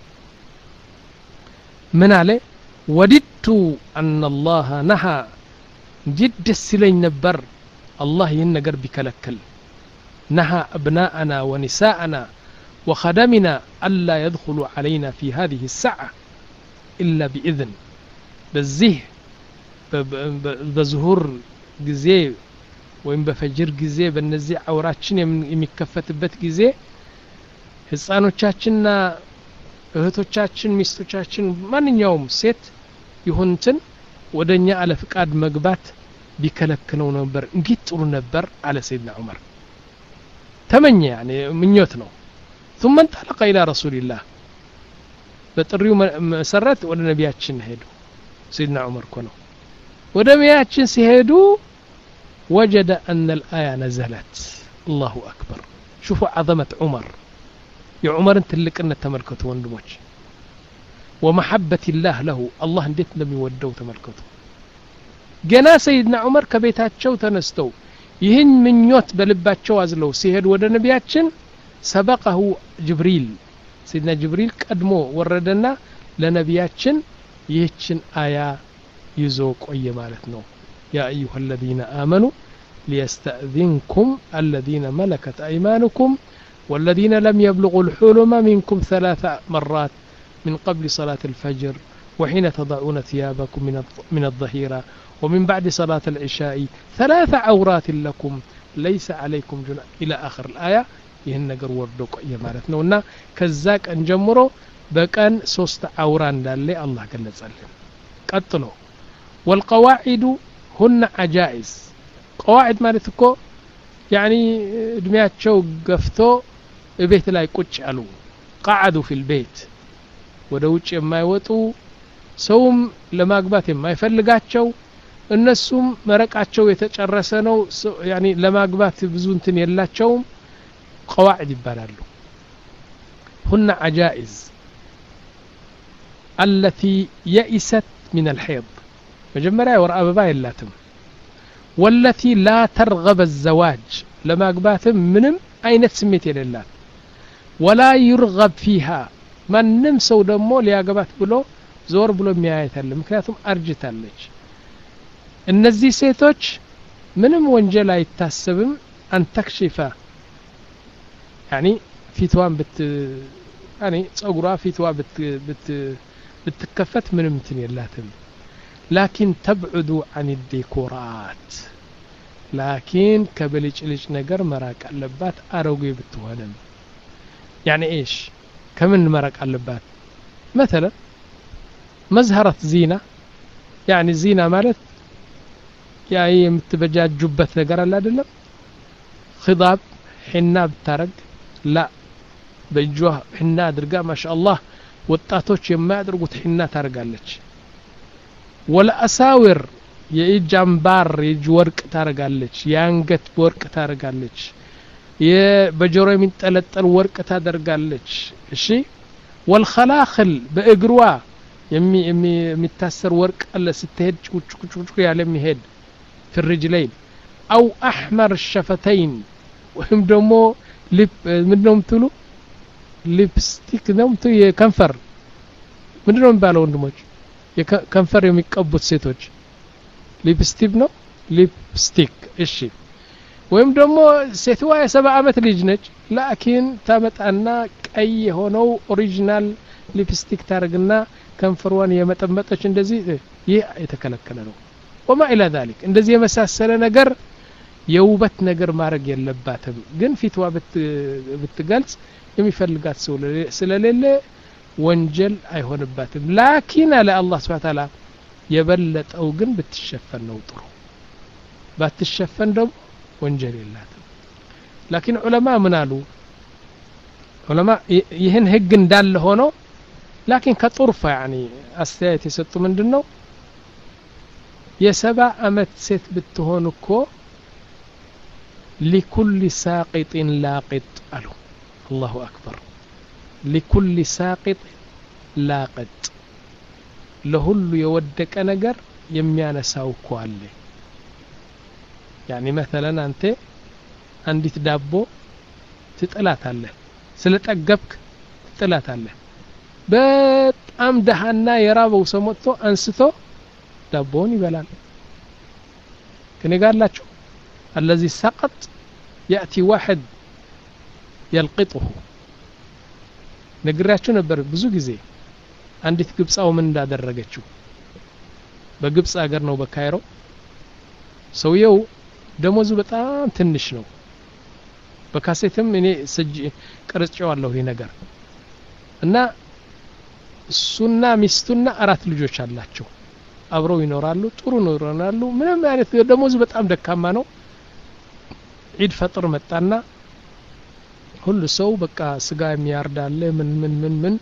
من عليه وددت أن الله نهى جد السلين نبر الله ينجر بكلكل نهى أبناءنا ونساءنا وخدمنا ألا يدخلوا علينا في هذه الساعة إلا بإذن بزيه بظهور جزي وإن بفجر جزي بالنزي عوراتشن يمكفت بت جزي ህፃኖቻችንና እህቶቻችን ሚስቶቻችን ማንኛውም ሴት ይሁንትን ወደኛ አለ ፍቃድ መግባት ቢከለክለው ነበር እንግዲህ ጥሩ ነበር አለ ሰይድና ዑመር ተመኘ يعني ምኞት ነው ثم انطلق الى رسول الله በጥሪው መሰረት ወደ ነብያችን ሄዱ ሰይድና ዑመር ኮነው ወደ ነብያችን ሲሄዱ وجد ان الايه نزلت الله اكبر شوفوا عظمه عمر يا عمر تلقنا تملكته ወንድሞች ومحبه الله له الله እንዴት እንደሚወደው ተመልከቱ ገና ሰይድና ዑመር ከቤታቸው ተነስተው ይህን ምኞት በልባቸው አዝለው ሲሄድ ወደ ነብያችን سبقه جبريل سيدنا جبريل ቀድሞ ወረደና ለነብያችን ይህችን አያ ይዞ ቆየ ማለት ነው يا ايها الذين امنوا ليستأذنكم الذين ملكت ايمانكم والذين لم يبلغوا الحلم منكم ثلاث مرات من قبل صلاة الفجر وحين تضعون ثيابكم من الظهيرة ومن بعد صلاة العشاء ثلاث عورات لكم ليس عليكم جناح إلى آخر الآية ይህን ነገር ወርዶ ቆየ ማለት ነውና ከዛ ቀን ጀምሮ በቀን ሶስት አውራ እንዳለ አላህ ገለጸልን ቀጥሎ والقواعد هن عجائز قواعد ማለት እኮ يعني እድሜያቸው ገፍቶ ቤት ላይ ቁጭ አሉ قعدوا في البيت ወደ ውጭ የማይወጡ ሰውም ለማግባት የማይፈልጋቸው እነሱም መረቃቸው የተጨረሰ ነው ያኒ ለማግባት ብዙ እንትን የላቸውም قواعد ይባላሉ هن عجائز التي يئست من الحيض መጀመሪያ ወር አበባ የላትም والتي لا ترغب الزواج ለማግባትም ምንም አይነት ስሜት የሌላት ولا يرغب فيها ማንም ሰው ደግሞ ሊያገባት ብሎ ዞር ብሎ የሚያያታል ምክንያቱም አርጅታለች እነዚህ ሴቶች ምንም ወንጀል አይታሰብም አንተክሽፋ يعني ፊትዋን ብት يعني ጸጉሯ ፊትዋ ብት ብት ብትከፈት ምንም እንትን የላትም لكن تبعد عن الديكورات لكن كبلጭልጭ ነገር መራቅ አለባት አሮጌ ብትሆንም يعني ايش كمن መራቅ አለባት مثلا مظهرة زينة يعني زينة ማለት ያ የምትበጃጁበት ነገር አለ አይደለም خضاب حنا بترق لا በእጇ حنا አድርጋ ማሻአላህ ወጣቶች የማያደርጉት حنا ታርጋለች ولا أساور የእጅ አምባር የእጅ ወርቅ ታርጋለች የአንገት ወርቅ ታርጋለች የበጆሮ የሚንጠለጠል ወርቅ ታደርጋለች እሺ والخلاخل በእግሯ የሚ የሚታሰር ወርቅ አለ ስትሄድ ቁጭ ቁጭ ቁጭ ያለ የሚሄድ في الرجلين أو أحمر الشفتين وهم دمو لب منهم تلو لبستيك نوم تو يكنفر منهم بالون دموج يكنفر يوم يكبوت سيتوج لبستيك نو لبستيك إيشي وهم دمو سيتوا سبع عامات ليجنج لكن تامت أنا أي هونو أوريجينال لبستيك تارجنا كنفروان يمتمتش اندزي يه يتكلكلنو وما إلى ذلك እንደዚህ የመሳሰለ ነገር የውበት ነገር ማድረግ የለባትም ግን ፊትዋ ብትገልጽ የሚፈልጋት ሰው ስለሌለ ወንጀል አይሆንባትም ላኪን አለ አላህ Subhanahu Ta'ala የበለጠው ግን ብትሸፈን ነው ጥሩ ባትሸፈን ደግሞ ወንጀል የላትም ላኪን ዑለማ ምን አሉ ዑለማ ይህን ህግ እንዳለ ሆኖ ላኪን ከጥርፋ يعني አስተያየት የሰጡ ምንድነው የሰባ አመት ሴት ብትሆን እኮ لكل ساقط لاقط አሉ الله اكبر لكل ساقط لاقط ለሁሉ የወደቀ ነገር የሚያነሳው እኮ አለ يعني مثلا አንተ አንዲት ዳቦ ትጥላታለህ ስለጠገብክ ትጥላታለህ በጣም ደሃና የራበው ሰው መጥቶ አንስቶ ዳቦን ይበላል ከኔ ጋር ላችሁ الذي سقط ياتي واحد يلقطه ነግራችሁ ነበር ብዙ ጊዜ አንዲት ግብጻው ምን እንዳደረገችው በግብጽ ሀገር ነው በካይሮ ሰውየው ደሞዙ በጣም ትንሽ ነው በካሴትም እኔ ሰጅ ቀርጬዋለሁ ይሄ ነገር እና እሱና ሚስቱና አራት ልጆች አላቸው አብረው ይኖራሉ ጥሩ ነው ይኖራሉ ምንም አይነት ደሞዝ በጣም ደካማ ነው ዒድ ፈጥር መጣና ሁሉ ሰው በቃ ስጋ የሚያርዳለ ምን ምን ምን ምን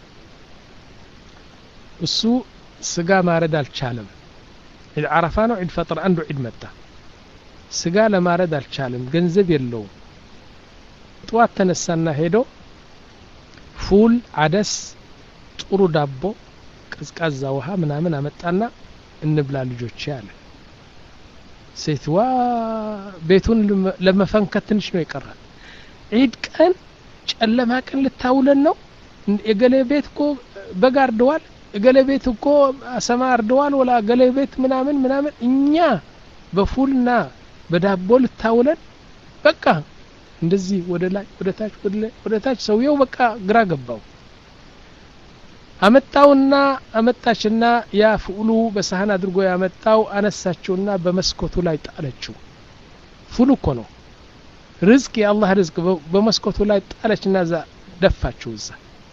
እሱ ስጋ ማረድ አልቻለም ዒድ አረፋ ነው ዒድ ፈጥር አንዱ ዒድ መጣ ስጋ ለማረድ አልቻለም ገንዘብ የለውም ጧት ተነሳና ሄዶ ፉል አደስ ጥሩ ዳቦ ቀዝቃዛ ውሃ ምናምን አመጣና እንብላ ልጆች ያለ ሴትዋ ቤቱን ለመፈንከት ትንሽ ነው ይቀራል ዒድ ቀን ጨለማ ቀን ልታውለን ነው የገሌ ቤት እኮ በጋርደዋል የገሌ ቤት እኮ አሰማርደዋል ወላ ገሌ ቤት ምናምን ምናምን እኛ በፉልና በዳቦ ልታውለን በቃ እንደዚህ ወደ ላይ ወደ ታች ወደ ታች ሰውየው በቃ ግራ ገባው አመጣውና አመጣችና ያ ፉሉ በሳህን አድርጎ ያመጣው አነሳችውና በመስኮቱ ላይ ጣለችው ፉሉ እኮ ነው ርዝቅ የአላህ ርዝቅ በመስኮቱ ላይ ጣለችና ዛ ደፋችው ዛ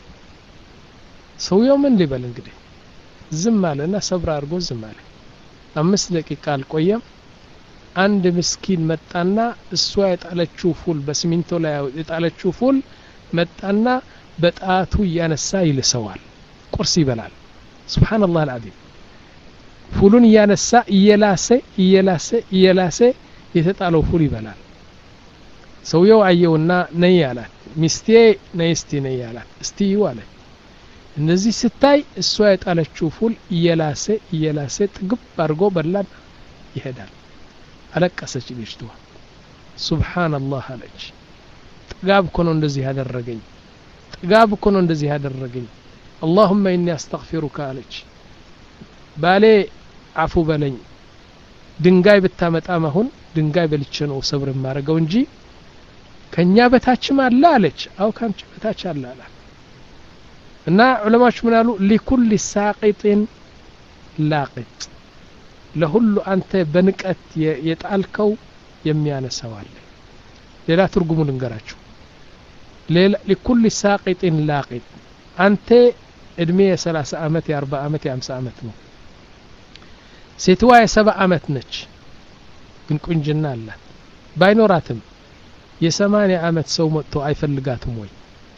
ሰውየው ምን ሊበል እንግዲህ ዝም አለና ሰብር አድርጎ ዝም አለ አምስት ደቂቃ አልቆየም አንድ ምስኪን መጣና እሷ የጣለችው ፉል በሲሚንቶ ላይ የጣለችው ፉል መጣና በጣቱ ያነሳ ይልሰዋል ቁርስ ይበላል ሱብሃንአላህ አልዓዚም ፉሉን ያነሳ እየላሰ እየላሰ እየላሰ የተጣለው ፉል ይበላል ሰውየው አየውና ነይ አላት ሚስቴ ነይ እስቲ ነይ አላት እስቲ ይዋለ እነዚህ ስታይ እሷ የጣለችው ፉል እየላሰ እየላሰ ጥግብ አድርጎ በላና ይሄዳል አለቀሰች ልጅቷ ሱብሃንአላህ አለች ጥጋብ እኮ ነው እንደዚህ ያደረገኝ ጥጋብ እኮ ነው እንደዚህ ያደረገኝ اللهم اني استغفرك አለች ባሌ አፉ በለኝ ድንጋይ ብታመጣ ማሁን ድንጋይ በልቼ ነው ሰብር ማረገው እንጂ ከኛ በታችም አለ አለች አው ካንቺ በታች አለ አለ እና ዑለማዎች ምን አሉ لكل ساقط لاقط ለሁሉ አንተ በንቀት የጣልከው የሚያነሳው አለ ሌላ ትርጉሙ ልንገራችሁ ሌላ لكل ساقط لاقط አንተ እድሜ የ30 አመት የ40 አመት የ50 አመት ነው ሴትዋ የ70 አመት ነች ግን ቁንጅና አላት ባይኖራትም የ80 አመት ሰው መጥቶ አይፈልጋትም ወይ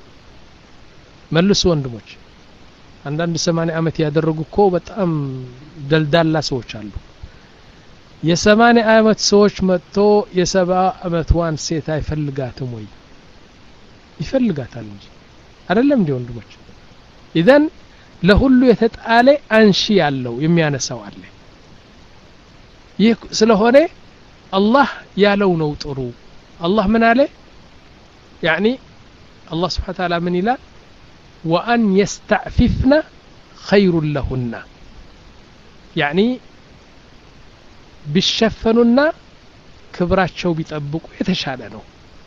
መልሱ ወንድሞች አንዳንድ ሰማንያ አመት ያደረጉ እኮ በጣም ደልዳላ ሰዎች አሉ የ80 አመት ሰዎች መጥቶ የ70 አመትዋን ሴት አይፈልጋትም ወይ ይፈልጋታል እንጂ አይደለም እንዴ ወንድሞች ኢዘን ለሁሉ የተጣለ አንሺ ያለው የሚያነሳው አለ ይህ ስለሆነ አላህ ያለው ነው ጥሩ አላህ ምን አለ يعني الله سبحانه وتعالى من ይላል وأن يستعففن خير لهن يعني ቢሸፈኑና ክብራቸው ቢጠብቁ የተሻለ ነው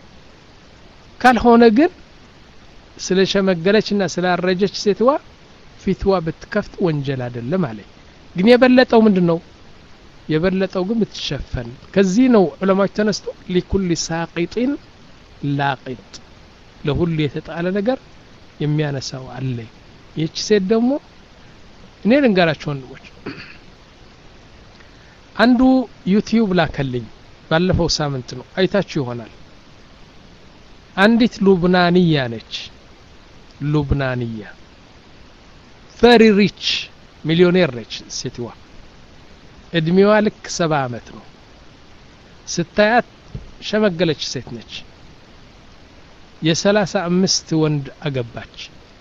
ካልሆነ ግን ስለሸመገለችና ስላረጀች ሴትዋ ፊትዋ በትከፍት ወንጀል አይደለም አለ ግን የበለጠው ምንድነው የበለጠው ግን ብትሸፈን ከዚህ ነው ዑለማዎች ተነስቶ لكل ساقط لاقط ለሁሉ የተጣለ ነገር የሚያነሳው አለ ይህች ሴት ደግሞ እኔ ልንገራችሁ ወንድሞች አንዱ ዩቲዩብ ላከልኝ ባለፈው ሳምንት ነው አይታችሁ ይሆናል አንዲት ሉብናንያ ነች ሉብናንያ very rich ሚሊዮኔር ነች ሴትዋ እድሜዋ ልክ ሰባ አመት ነው ስታያት ሸመገለች ሴት ነች የሰላሳ አምስት ወንድ አገባች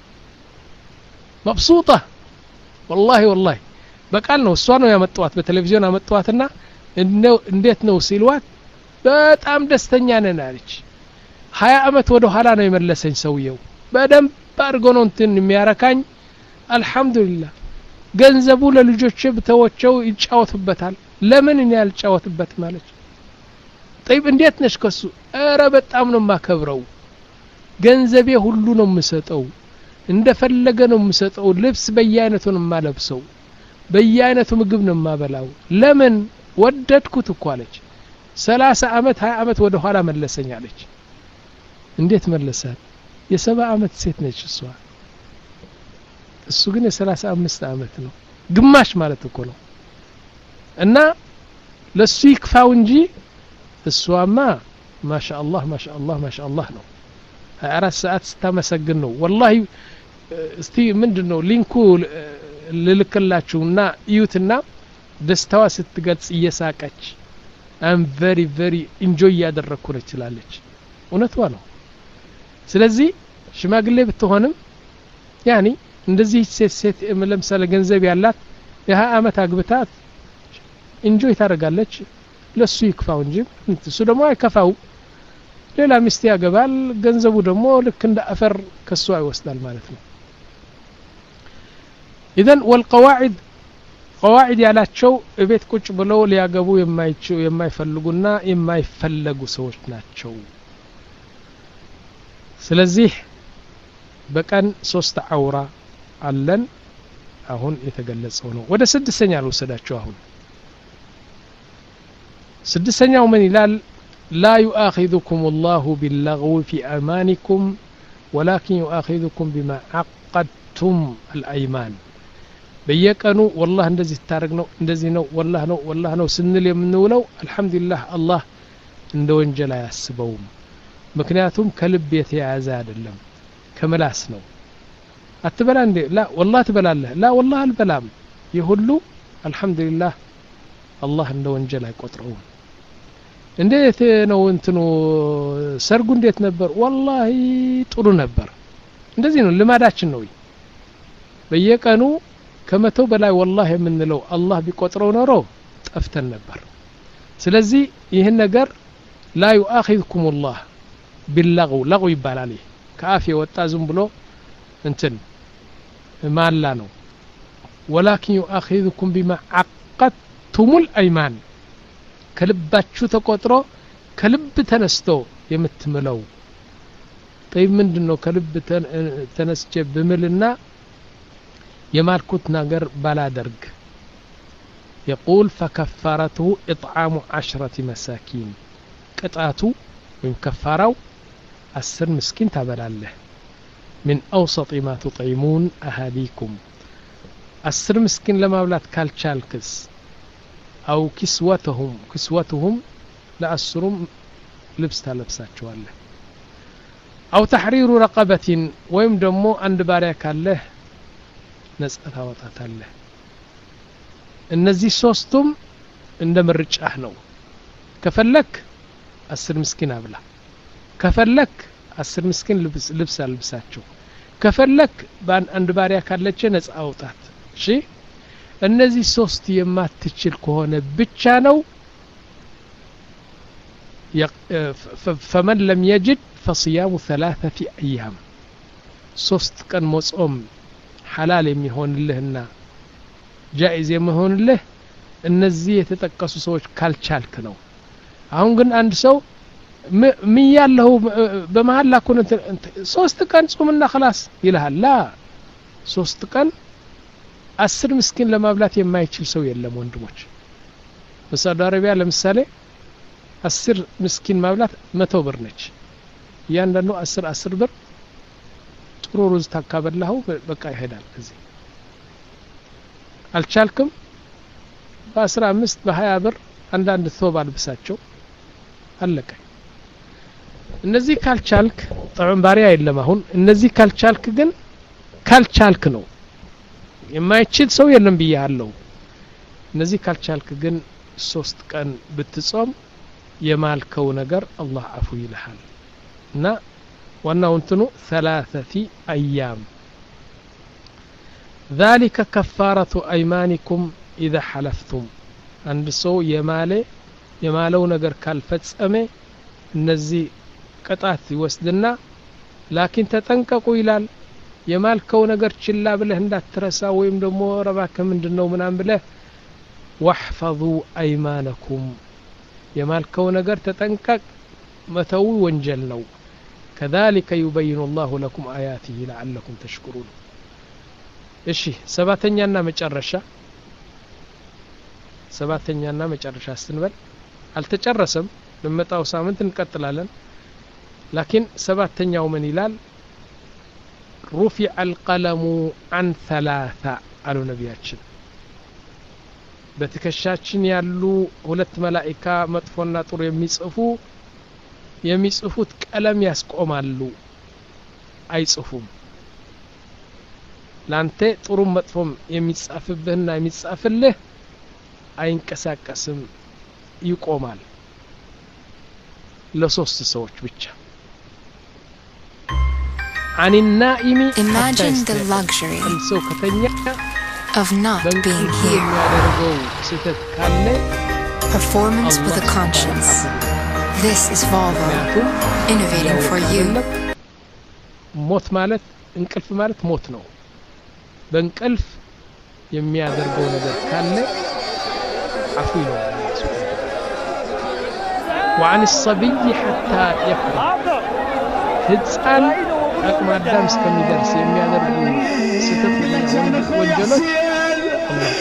مبسوطة والله والله በቃል ነው እሷ ነው ያመጣዋት በቴሌቪዥን አመጣዋትና እንዴት ነው ሲልዋት በጣም ደስተኛ ነን አለች ሀያ አመት ወደ ኋላ ነው የመለሰኝ ሰውየው በደንብ አድርጎ ነው እንትን የሚያረካኝ አልহামዱሊላህ ገንዘቡ ለልጆቼ ብተወቸው ይጫወቱበታል ለምን እኔ ያልጫወትበት ማለት طيب እንዴት ነሽ ከሱ አረ በጣም ነው ማከብረው ገንዘቤ ሁሉ ነው የምሰጠው እንደፈለገ ነው የምሰጠው ልብስ በየአይነቱ ነው ማለብሰው በየአይነቱ ምግብ ነው ማበላው ለምን ወደድኩት እኮ አለች ሰላሳ አመት ሀያ አመት ወደ ኋላ መለሰኝ አለች እንዴት መለሳት የሰባ አመት ሴት ነች እሷ እሱ ግን የሰላሳ አምስት አመት ነው ግማሽ ማለት እኮ ነው እና ለሱ ይክፋው እንጂ እሷማ ማሻአላህ ማሻአላህ ማሻአላህ ነው ሃያ አራት ሰዓት ስታመሰግን ነው والله እስቲ ምንድነው ሊንኩ ልልክላችሁና እዩትና ደስታዋ ስትገልጽ እየሳቀች I'm very very enjoy ያደረኩ ነው ትላለች እውነቷ ነው ስለዚህ ሽማግሌ ብትሆንም ያኒ እንደዚህ ሴት ሴት ለምሳሌ ገንዘብ ያላት የ20 አመት አግብታት ኢንጆይ ታደርጋለች ለሱ ይክፋው እንጂ እሱ ደግሞ አይከፋው ሌላ ሚስት ያገባል ገንዘቡ ደግሞ ልክ እንደ አፈር ከሱ አይወስዳል ማለት ነው اذا والقواعد قواعد ያላቸው እቤት ቁጭ ብለው ሊያገቡ የማይችሉ የማይፈልጉና የማይፈለጉ ሰዎች ናቸው ስለዚህ በቀን ሶስት አውራ አለን አሁን የተገለጸው ነው ወደ ስድስተኛ ልወሰዳችሁ አሁን ስድስተኛው ምን ይላል لا يؤاخذكم الله باللغو في أيمانكم ولكن يؤاخذكم بما عقدتم الأيمان በየቀኑ والله እንደዚህ ታረግ ነው እንደዚህ ነው والله ነው والله ነው ስንል የምንውለው አልহামዱሊላህ አላህ እንደ ወንጀል አያስበውም ምክንያቱም ከልብ የተያዘ አይደለም ከመላስ ነው አትበላ እንዴ لا والله ትበላለህ لا والله አልበላም ይሁሉ አልহামዱሊላህ አላህ እንደ ወንጀል አይቆጥረውም እንዴት ነው እንትኑ ሰርጉ እንዴት ነበር والله ጥሩ ነበር እንደዚህ ነው ልማዳችን ነው በየቀኑ ከመቶ በላይ والله የምንለው አላህ ቢቆጥረው ኖሮ ጠፍተን ነበር ስለዚህ ይሄን ነገር لا يؤاخذكم الله باللغو لغو ይባላል ከአፍ የወጣ ዝም ብሎ እንትን ማላ ነው ولكن يؤاخذكم بما عقدتم الايمان ከልባችሁ ተቆጥሮ ከልብ ተነስቶ የምትምለው طيب ምንድነው ከልብ ተነስቼ በምልና የማልኩት ነገር ባላደርግ يقول فكفارته اطعام عشرة مساكين ቅጣቱ ወይም ከፋራው አስር ምስኪን ታበላለህ من اوسط ما تطعمون اهاليكم አስር ምስኪን ለማብላት ካልቻልክስ أو كسوتهم كسوتهم لأسرم لبس تلبساتشواله أو تحرير رقبة ويم دمو عند باريك الله نسألها وطاة الله النزي سوستم عندما الرجاح نو كفلك أسر مسكين أبلا كفلك أسر مسكين لبس لبس لبساتشو كفلك بان عند باريك الله نسألها وطاة شي እነዚህ ሶስት የማትችል ከሆነ ብቻ ነው فمن لم يجد فصيام ثلاثة أيام ሶስት ቀን መጾም حلال የሚሆንልህና جائز የሚሆንልህ እነዚህ የተጠቀሱ ሰዎች ካልቻልክ ነው አሁን ግን አንድ ሰው ምን ያለው በመሐላ ኮን ሶስት ቀን ጾምና خلاص ይልሃል ላ ሶስት ቀን አስር ምስኪን ለማብላት የማይችል ሰው የለም ወንድሞች በሳውዲ አረቢያ ለምሳሌ አስር ምስኪን ማብላት መቶ ብር ነች ያንዳንዱ አስር አስር ብር ጥሩ ሩዝ ታካበላው በቃ ይሄዳል እዚህ አልቻልኩም በ15 በ20 ብር አንዳንድ ሶባ አልብሳቸው አለቀ እነዚህ ካልቻልክ طبعا ባሪያ የለም አሁን እነዚህ ካልቻልክ ግን ካልቻልክ ነው የማይችል ሰው የለም ብያለሁ እነዚህ ካልቻልክ ግን ሶስት ቀን ብትጾም የማልከው ነገር አላህ አፉ ይልሃል እና ዋናው እንትኑ ثلاثة ايام ذلك كفارة ايمانكم اذا حلفتم عند ሰው የማለ የማለው ነገር ካልፈጸመ እነዚህ ቅጣት ይወስድና ላኪን ተጠንቀቁ ይላል የማልከው ነገር ችላ ብለህ እንዳትረሳ ወይም ደግሞ ረባከ ምንድነው ምናም ብለህ واحفظوا ايمانكم የማልከው ነገር ተጠንቀቅ መተው ወንጀል ነው كذلك يبين الله لكم آياته لعلكم تشكرون እሺ ሰባተኛና መጨረሻ ሰባተኛና መጨረሻ ስንበል አልተጨረሰም ለመጣው ሳምንት እንቀጥላለን لكن ሰባተኛው ምን ይላል رفع القلم عن ثلاثة قالوا نبياتنا በትከሻችን ያሉ ሁለት መላእክታ መጥፎና ጥሩ የሚጽፉ የሚጽፉት ቀለም ያስቆማሉ አይጽፉም ላንተ ጥሩ መጥፎም የሚጻፍብህና የሚጻፍልህ አይንቀሳቀስም ይቆማል ለሶስት ሰዎች ብቻ عن النائم Imagine the luxury of not being here. Performance with a conscience. This is Volvo, innovating for you. ሞት ማለት እንቅልፍ ማለት ሞት ነው በእንቅልፍ የሚያደርገው ነገር ካለ አፉ ነው وعن الصبي حتى يكبر ህፃን አቅመ አዳም እስከሚደርስ የሚያደርጉ ስህተቶች ወንጀሎች አላህ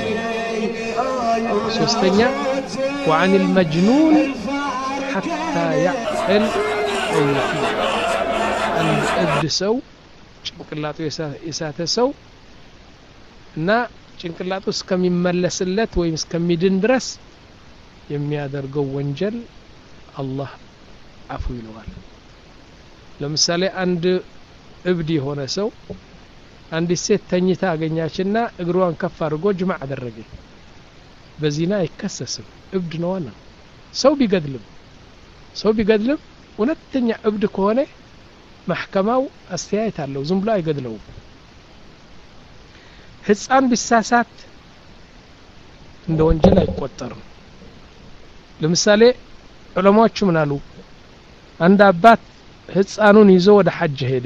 ተከብረ ሶስተኛ وعن المجنون حتى يعقل أو يفيق أن أدسو ጭንቅላቱ የሳተ ሰው እና ጭንቅላቱ እስከሚመለስለት ወይም እስከሚድን ድረስ የሚያደርገው ወንጀል አላህ አፉ ይለዋል ለምሳሌ አንድ እብድ የሆነ ሰው አንድ ሴት ተኝታ አገኛችና እግሯን ከፍ አድርጎ ጅማዕ አደረገ በዚና አይከሰስም እብድ ነውና ሰው ቢገድልም ሰው ቢገድልም ሁለተኛ እብድ ከሆነ محكماው አስተያየት አለው ዝም ብሎ አይገድለው ህፃን ቢሳሳት እንደ ወንጀል አይቆጠርም ለምሳሌ ዑለማዎቹ ምን አሉ አንድ አባት ህፃኑን ይዞ ወደ ሐጅ ሄደ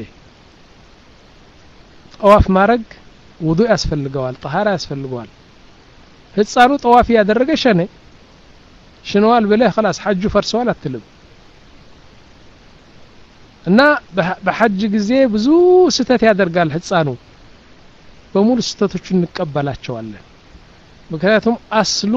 ጠዋፍ ማረግ ውዱእ ያስፈልገዋል طهارة ያስፈልገዋል ህፃኑ ጠዋፍ ያደረገ ሸነ ሽነዋል ብለህ خلاص ሐጁ ፈርሷል አትልም እና በሐጅ ጊዜ ብዙ ስተት ያደርጋል ህፃኑ በሙሉ ስተቶችን እንቀበላቸዋለን ምክንያቱም አስሉ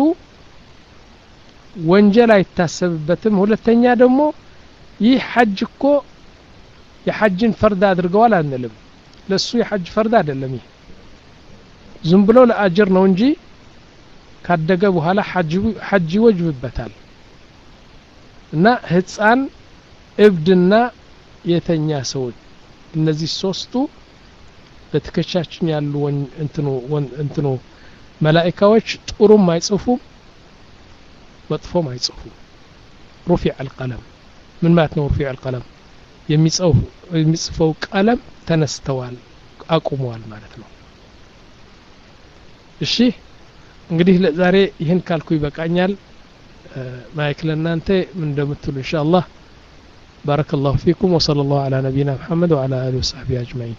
ወንጀል አይታሰብበትም ሁለተኛ ደግሞ ይህ ሐጅ እኮ የሐጅን ፈርድ አድርገዋል አንልም ለሱ የሐጅ ፈርድ አይደለም ይህ ዝም ብሎ ለአጅር ነው እንጂ ካደገ በኋላ ሐጅ ሐጅ ይወጅብበታል እና ህፃን እብድና የተኛ ሰው እነዚህ ሶስቱ በትከሻችን ያሉ እንትኑ እንትኑ መላእክቶች ጥሩም አይጽፉም መጥፎም አይጽፉም رفع القلم ምን ማለት ነው رفع القلم የሚጽፈው የሚጽፈው ቀለም ተነስተዋል አቁመዋል ማለት ነው እሺ እንግዲህ ለዛሬ ይሄን ካልኩ ይበቃኛል ማይክ ለናንተ ምን እንደምትሉ ኢንሻአላህ بارك الله فيكم وصلى الله على نبينا محمد وعلى آله وصحبه أجمعين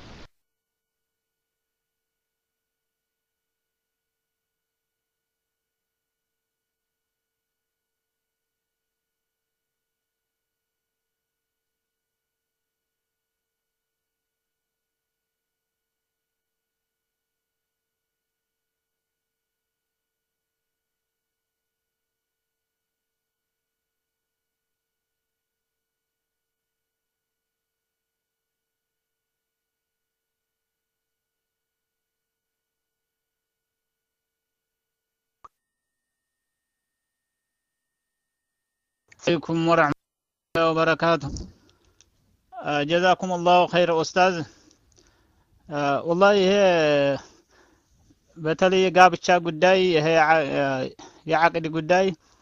عليكم ورحمة الله وبركاته جزاكم الله خير أستاذ والله ይሄ በተለይ ጋብቻ ጉዳይ ይሄ የዓቅድ ጉዳይ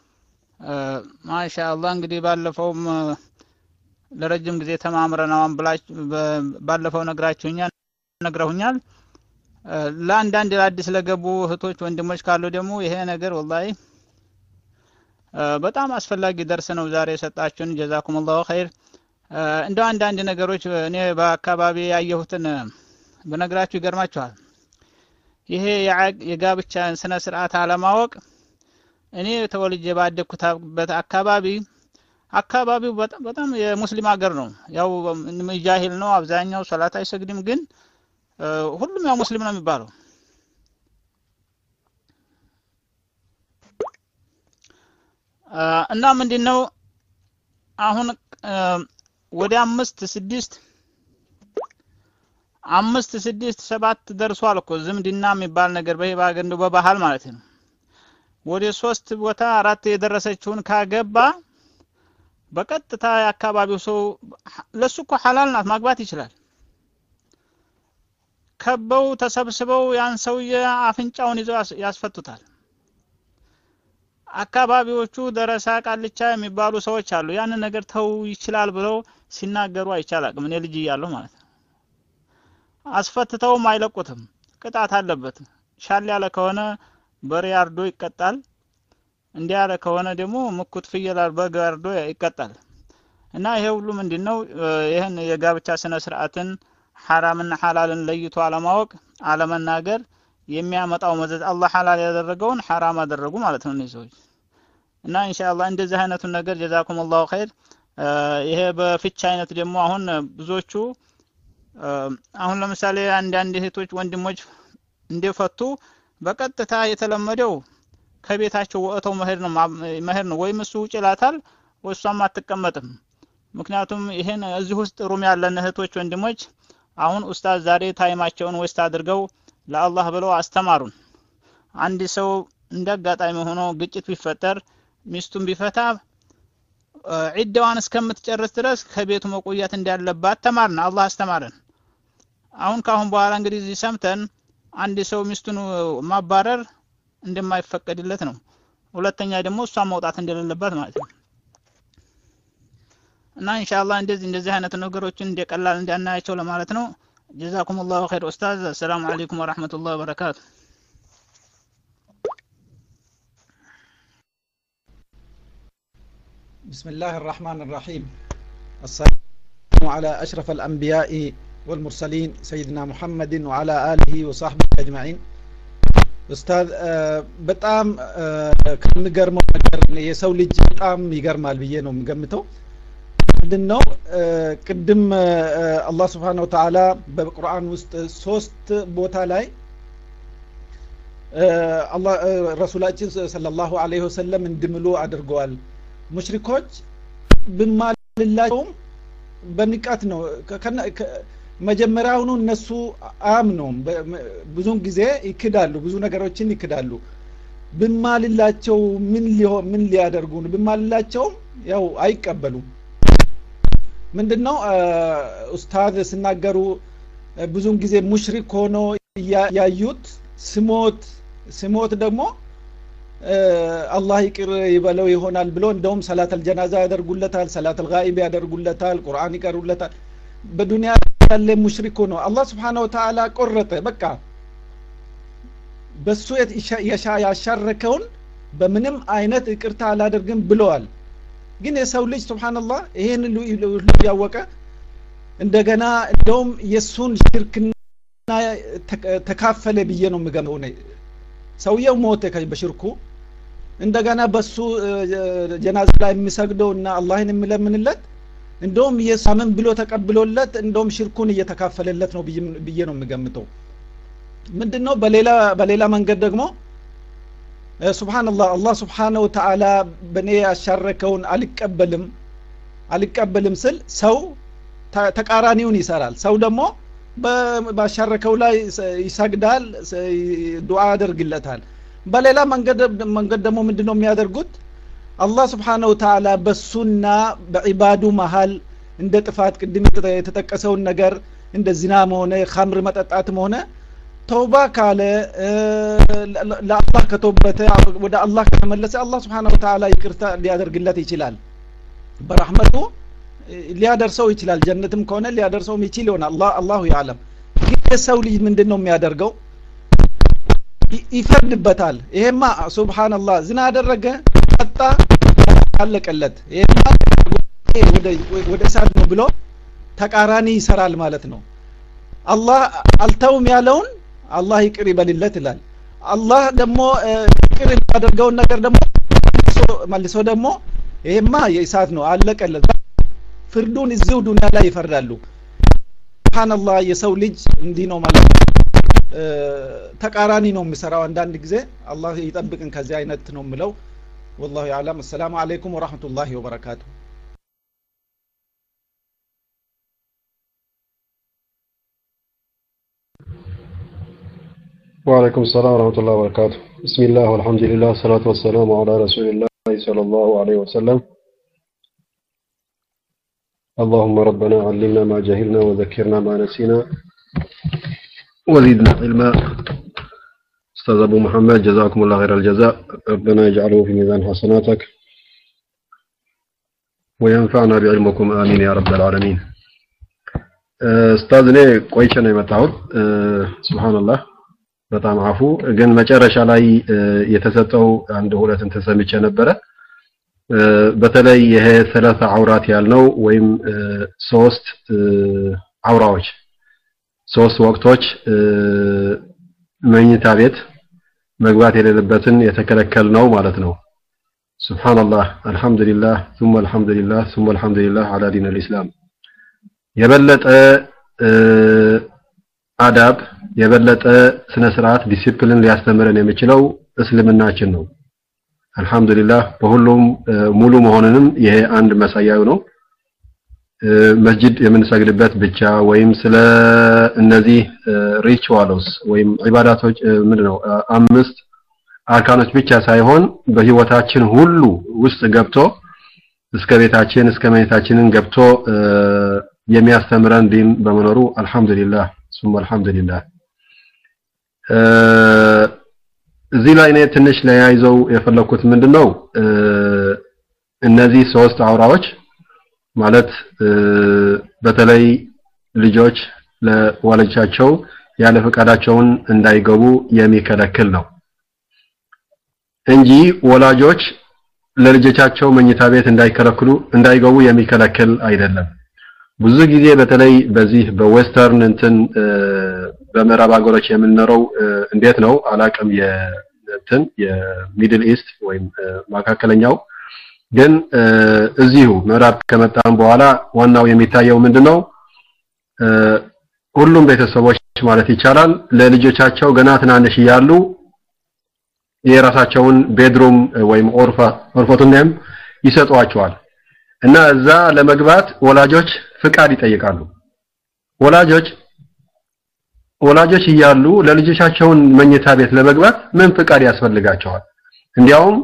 ማሻአላህ እንግዲህ ባለፈውም ለረጅም ጊዜ ተማምረናው ብላችሁ ባለፈው ነግራችሁኛል ነግረውኛል ለአንዳንድ አዲስ ለገቡ እህቶች ወንድሞች ካሉ ደግሞ ይሄ ነገር والله በጣም አስፈላጊ ደርስ ነው ዛሬ ሰጣችሁን ጀዛኩም الله خير እንደ አንዳንድ ነገሮች እኔ በአካባቢ ያየሁትን በነግራችሁ ይገርማችኋል ይሄ የጋብቻ ስነ ስርዓት አለማወቅ እኔ ተወልጄ ባደኩበት አካባቢ አካባቢው በጣም በጣም የሙስሊም ሀገር ነው ያው ጃሂል ነው አብዛኛው ሶላት አይሰግድም ግን ሁሉም ያው ሙስሊም ነው የሚባለው እና ምንድነው አሁን ወደ አምስት ስድስት አምስት ስድስት ሰባት ደርሷል እኮ ዝምድና የሚባል ነገር በይባገ እንደው በባህል ማለት ነው ወደ ሶስት ቦታ አራት የደረሰችውን ካገባ በቀጥታ ያካባቢው ሰው ለሱ እኮ ሐላል ናት ማግባት ይችላል ከበው ተሰብስበው ያን ሰውዬ አፍንጫውን ይዘው ያስፈቱታል አካባቢዎቹ ደረሳ ቃልቻ የሚባሉ ሰዎች አሉ ያን ነገር ተው ይችላል ብለው ሲናገሩ አይቻላም እኔ ልጅ ያለው ማለት ነው አስፈትተው ማይለቁትም ቅጣት አለበት ሻል ያለ ከሆነ በሪያርዶ ይቀጣል እንዲያለ ከሆነ ደግሞ ምኩት ፍየላል በጋርዶ ይቀጣል እና ይሄ ሁሉ ምንድነው ይሄን የጋብቻ ስነ ስርዓትን ሐራምና ሐላልን ለይቶ አለማወቅ አለመናገር የሚያመጣው መዘዝ አላህ ሐላል ያደረገውን ሐራም አደረጉ ማለት ነው እነዚህ ሰዎች እና ኢንሻአላህ እንደዚህ አይነቱን ነገር ጀዛኩም الله خير ይሄ በፍቻ አይነት ደግሞ አሁን ብዙዎቹ አሁን ለምሳሌ አንድ አንድ እህቶች ወንድሞች እንደፈቱ በቀጥታ የተለመደው ከቤታቸው ወጥተው መሄድ ነው መሄድ ነው ወይም እሱ ውጭላታል ወሷም አትቀመጥም ምክንያቱም ይሄን እዚህ ውስጥ ሩም ያለን እህቶች ወንድሞች አሁን ኡስታዝ ዛሬ ታይማቸውን ወስት አድርገው ለአላህ ብለው አስተማሩን አንድ ሰው እንደጋጣሚ ሆኖ ግጭት ቢፈጠር ሚስቱን ቢፈታ ዒዳዋን እስከምትጨርስ ድረስ ከቤቱ መቆየት እንዳለባት ተማርና አላህ አስተማረን አሁን ካሁን በኋላ እንግዲህ እዚህ ሰምተን አንድ ሰው ሚስቱን ማባረር እንደማይፈቀድለት ነው ሁለተኛ ደግሞ እሷ መውጣት እንደሌለባት ማለት ነው እና ኢንሻአላህ እንደዚህ እንደዚህ አይነት ነገሮችን እንደቀላል እንዳናያቸው ለማለት ነው ጀዛኩሙላሁ ኸይር ኡስታዝ ሰላም አለይኩም ወራህመቱላሂ ወበረካቱ بسم الله الرحمن الرحيم السلام على أشرف الأنبياء والمرسلين سيدنا محمد وعلى آله وصحبه أجمعين أستاذ በጣም ከሚገርመው ነገር የሰው ልጅ በጣም ይገርማል ብዬ ነው የምገምተው ምንድነው ቅድም አላህ Subhanahu Wa Ta'ala በቁርአን ውስጥ ሶስት ቦታ ላይ አላህ ረሱላችን ሰለላሁ ዐለይሂ ወሰለም እንድምሉ አድርገዋል ሙሽሪኮች በማልላቸውም በንቃት ነው መጀመሪያውኑ እነሱ አምነውም ብዙን ጊዜ ይክዳሉ ብዙ ነገሮችን ይክዳሉ በማልላቸው ምን ሊሆን ምን ሊያደርጉ ነው በማልላቸው ያው አይቀበሉም ምንድነው ኡስታዝ ሲናገሩ ብዙን ጊዜ ሙሽሪክ ሆኖ ያዩት ስሞት ስሞት ደግሞ አላህ ይቅር ይበለው ይሆናል ብሎ እንደውም ሰላተል ጀናዛ ያደርጉለታል ሰላተል ጋኢብ ያደርጉለታል ቁርአን ይቀሩለታል በዱንያ ያለ ሙሽሪክ ሆኖ አላህ Subhanahu Wa Ta'ala ቆረጠ በቃ በሱ ያሻረከውን በምንም አይነት ይቅርታ አላደርግም ብለዋል ግን የሰው ልጅ ሱብሃንአላህ ይሄን ሁሉ ያወቀ እንደገና እንደውም የሱን ሽርክና ተካፈለ ብዬ ነው የምገመው ሰውየው ሞተ በሽርኩ እንደገና በሱ ጀናዛ ላይ የሚሰግደውና አላህን የሚለምንለት እንደውም የሳምን ብሎ ተቀብሎለት እንደውም ሽርኩን እየተካፈለለት ነው ብዬ ነው የምገምተው ምንድነው በሌላ በሌላ መንገድ ደግሞ ሱብሃንአላህ አላህ Subhanahu Wa Ta'ala በኔ ያሻረከውን አልቀበልም አልቀበልም ስል ሰው ተቃራኒውን ይሰራል ሰው ደግሞ ባሻረከው ላይ ይሰግዳል ዱዓ ያደርግለታል በሌላ መንገድ መንገድ ደግሞ ምንድነው የሚያደርጉት አላህ Subhanahu Wa Ta'ala በሱና በዒባዱ መሃል እንደ ጥፋት ቅድም የተጠቀሰውን ነገር እንደ ዚናም ሆነ ኸምር መጠጣትም ሆነ ተውባ ካለ ለአላህ ከተወበተ ወደ አላህ ከተመለሰ አላህ Subhanahu Wa Ta'ala ይቅርታ ሊያደርግለት ይችላል በረህመቱ ሊያደርሰው ይችላል ጀነትም ከሆነ ሊያደርሰው ይችላል ይሆናል አላህ አላሁ ያለም የሰው ልጅ ምንድነው የሚያደርገው ይፈርድበታል ይሄማ ሱብሃንአላህ ዝና አደረገ ጠጣ አለቀለት ይሄማ ወደ ወደ እሳት ነው ብሎ ተቃራኒ ይሰራል ማለት ነው አላህ አልተውም ያለውን አላህ ይቅር ይበልለት ይላል አላህ ደግሞ ይቅር ያደርገውን ነገር ደግሞ መልሶ ደግሞ ይሄማ የእሳት ነው አለቀለት ፍርዱን እዚው ዱንያ ላይ ይፈርዳሉ ሱብሃንአላህ የሰው ልጅ እንዲህ ነው ማለት ተቃራኒ ነው የሚሰራው አንዳንድ ጊዜ አላህ ይጠብቅን ከዚህ አይነት ነው ምለው والله يعلم السلام عليكم ورحمة الله وبركاته وعليكم السلام ورحمة الله وبركاته بسم الله والحمد لله والصلاة والسلام على رسول الله صلى الله عليه وسلم اللهم ربنا علمنا ما جهلنا وذكرنا ما نسينا وزدنا علما أستاذ أبو محمد جزاكم الله خير الجزاء ربنا يجعله في ميزان حسناتك وينفعنا بعلمكم آمين يا رب العالمين أستاذ لي قويشنا يمتعود سبحان الله በጣም አፉ ግን መጨረሻ ላይ የተሰጠው አንድ ሁለት ተሰምቼ ነበር በተለይ ይሄ ሰላሳ አውራት ያልነው ወይም ሶስት አውራዎች ሶስት ወቅቶች መኝታ ቤት መግባት የሌለበትን የተከለከል ነው ማለት ነው ሱብሃንአላህ አልহামዱሊላህ ثم الحمدلله ثم الحمد لله على دين الاسلام የበለጠ አዳብ የበለጠ ስነ ስርዓት ዲሲፕሊን ሊያስተምረን የሚችለው እስልምናችን ነው አልহামዱሊላህ በሁሉም ሙሉ መሆንንም ይሄ አንድ መሳያው ነው መስጂድ የምንሰግድበት ብቻ ወይም ስለ እነዚህ ሪቹዋልስ ወይም ዒባዳቶች ምንድነው አምስት አርካኖች ብቻ ሳይሆን በህይወታችን ሁሉ ውስጥ ገብቶ እስከ ቤታችን እስከ መኝታችንን ገብቶ የሚያስተምረን ዲን በመኖሩ አልহামዱሊላህ ثم الحمد لله እዚህ ላይ እኔ ትንሽ ለያይዘው የፈለኩት ምንድነው እነዚህ ሶስት አውራዎች ማለት በተለይ ልጆች ለወላጆቻቸው ያለ ፈቃዳቸውን እንዳይገቡ የሚከለክል ነው እንጂ ወላጆች ለልጆቻቸው መኝታ ቤት እንዳይከለክሉ እንዳይገቡ የሚከለክል አይደለም ብዙ ጊዜ በተለይ በዚህ በዌስተርን እንትን በመራብ አገሮች የምንኖረው እንዴት ነው አላቀም የእንትን የሚድል ኢስት ወይም መካከለኛው ግን እዚሁ መራብ ከመጣን በኋላ ዋናው የሚታየው ምንድነው ሁሉም ቤተሰቦች ማለት ይቻላል ለልጆቻቸው ገና ትናንሽ ይያሉ የራሳቸውን ቤድሩም ወይም ኦርፋ ኦርፋቱንም ይሰጧቸዋል እና እዛ ለመግባት ወላጆች ፍቃድ ይጠይቃሉ ወላጆች ወላጆች ይያሉ ለልጆቻቸውን መኝታ ቤት ለመግባት ምን ፍቃድ ያስፈልጋቸዋል እንዲያውም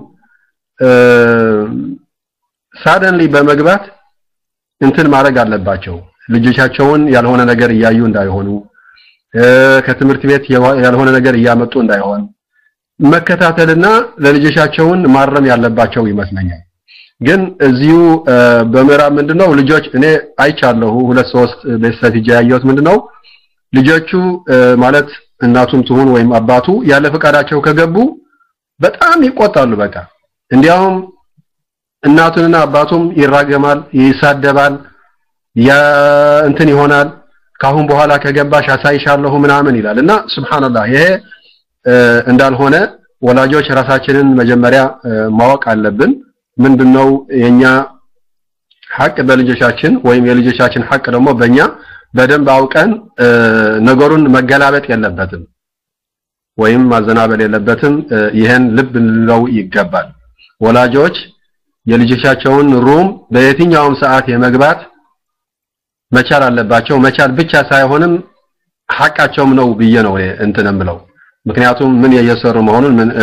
ሳደንሊ በመግባት እንትን ማድረግ አለባቸው ልጆቻቸውን ያልሆነ ነገር ያዩ እንዳይሆኑ ከትምህርት ቤት ያልሆነ ነገር ያመጡ እንዳይሆን መከታተልና ለልጆቻቸውን ማረም ያለባቸው ይመስለኛል ግን እዚሁ በመራብ ምንድነው ልጆች እኔ አይቻለሁ ሁለት ሶስት ቤተሰብ ይያያዩት ምንድነው ልጆቹ ማለት እናቱም ትሁን ወይም አባቱ ያለ ፈቃዳቸው ከገቡ በጣም ይቆጣሉ በቃ እንዲያውም እናቱንና አባቱም ይራገማል ይሳደባል ያ እንትን ይሆናል ካሁን በኋላ ከገባሽ አሳይሻለሁ ምናምን ይላልና ሱብሃንአላህ ይሄ እንዳልሆነ ወላጆች ራሳችንን መጀመሪያ ማወቅ አለብን ምንድነው የኛ ሐቅ በልጆቻችን ወይም የልጆቻችን ሐቅ ደግሞ በእኛ በደንብ አውቀን ነገሩን መገላበጥ የለበትም ወይም ማዘናበል የለበትም ይሄን ልብ ልለው ይገባል ወላጆች የልጆቻቸውን ሩም በየትኛውም ሰዓት የመግባት መቻል አለባቸው መቻል ብቻ ሳይሆንም ሐቃቸውም ነው ብዬ ነው እንትንም ብለው ምክንያቱም ምን የየሰሩ መሆኑን ምን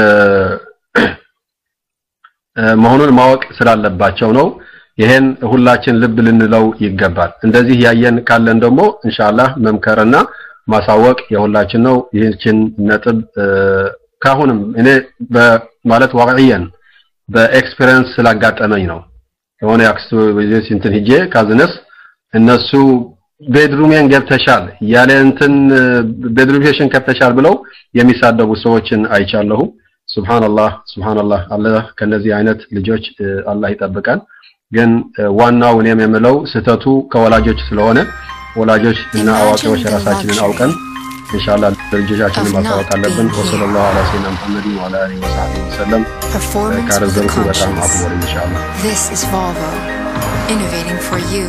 መሆኑን ማወቅ ስላለባቸው ነው ይሄን ሁላችን ልብ ልንለው ይገባል እንደዚህ ያየን ካለን ደግሞ ኢንሻአላህ መምከርና ማሳወቅ የሁላችን ነው ይህችን ነጥብ ካሁንም እኔ በማለት ዋቅዕያን በኤክስፒሪየንስ ስላጋጠመኝ ነው የሆነ ያክስቱ በዚህ እንትን ሂጄ ካዝነስ እነሱ ቤድሩሜን ገብተሻል ያለ እንትን ቤድሩሜሽን ከፍተሻል ብለው የሚሳደቡ ሰዎችን አይቻለሁ ሱብሃንአላህ ሱብሃንአላህ አላህ ከነዚህ አይነት ልጆች አላህ ይጠብቃል ግን ዋናው እኔም የምለው ስተቱ ከወላጆች ስለሆነ ወላጆች እና አዋቂዎች ራሳችንን አውቀን ኢንሻአላህ ልጆቻችንን ማሳወቅ አለብን ወሰለላሁ ዐላ ሰይይድና ሙሐመድ ወዐላ አሊሂ ወሰሐቢሂ ወሰለም ካረዘልኩ በጣም አብወር ኢንሻአላህ This is Volvo innovating for you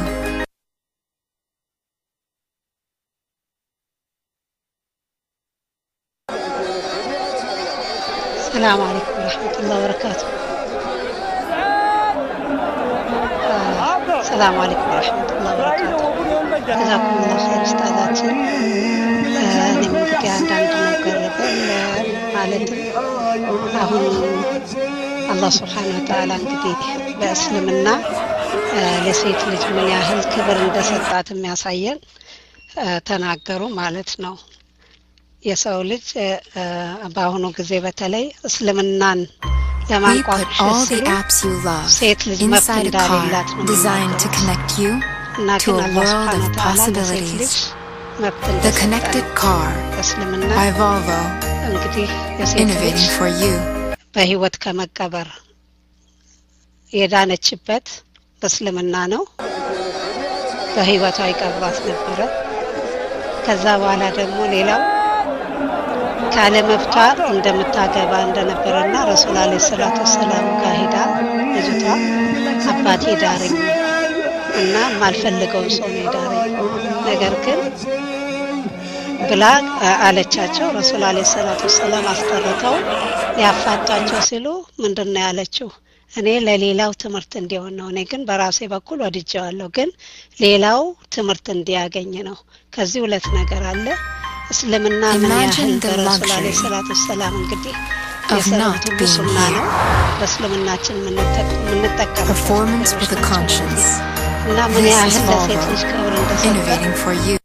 السلام عليكم ورحمة الله وبركاته السلام عليكم ورحمة الله وبركاته جزاكم الله خير أستاذاتي እኔ እንግዲህ አንዳንድ ነገር ማለትም አሁን አላህ Subhanahu Wa Ta'ala እንግዲህ በእስልምና ለሴት ልጅ ምን ያህል ክብር እንደሰጣት የሚያሳየን ተናገሩ ማለት ነው የሰው ልጅ በአሁኑ ጊዜ በተለይ እስልምናን ለማንቋሸሽ ሴት ልጅ መብት እንዳሌላት ነው designed to connect you to a world of possibilities. The connected car by Volvo, innovating for you. በህይወት ከመቀበር የዳነችበት በእስልምና ነው በህይወቷ ይቀብራት ነበረ ከዛ በኋላ ደግሞ ሌላው ካለ መፍታ እንደምታገባ እንደነበረና ረሱል አለይሂ ሰላቱ ወሰለም ጋሄዳ ልጅቷ አባቴ ዳረኝ እና ማልፈልገው ሰው ነው ዳረኝ ነገር ግን ብላ አለቻቸው ረሱል አለይሂ ሰላቱ ወሰለም አስጠርተው ያፋጣቸው ሲሉ ምንድነው ያለችው እኔ ለሌላው ትምህርት እንዲሆን ነው እኔ ግን በራሴ በኩል ወድጄዋለሁ ግን ሌላው ትምህርት እንዲያገኝ ነው ከዚህ ሁለት ነገር አለ እስልምና ምን ያህል ረሱል አለይሂ ሰላቱ ወሰለም እንግዲህ የሰሩት ሱና ነው በእስልምናችን የምንጠቀመው performance with a conscience እና ምን ያህል ለሴት ልጅ ክብር እንደሰጠ innovating for you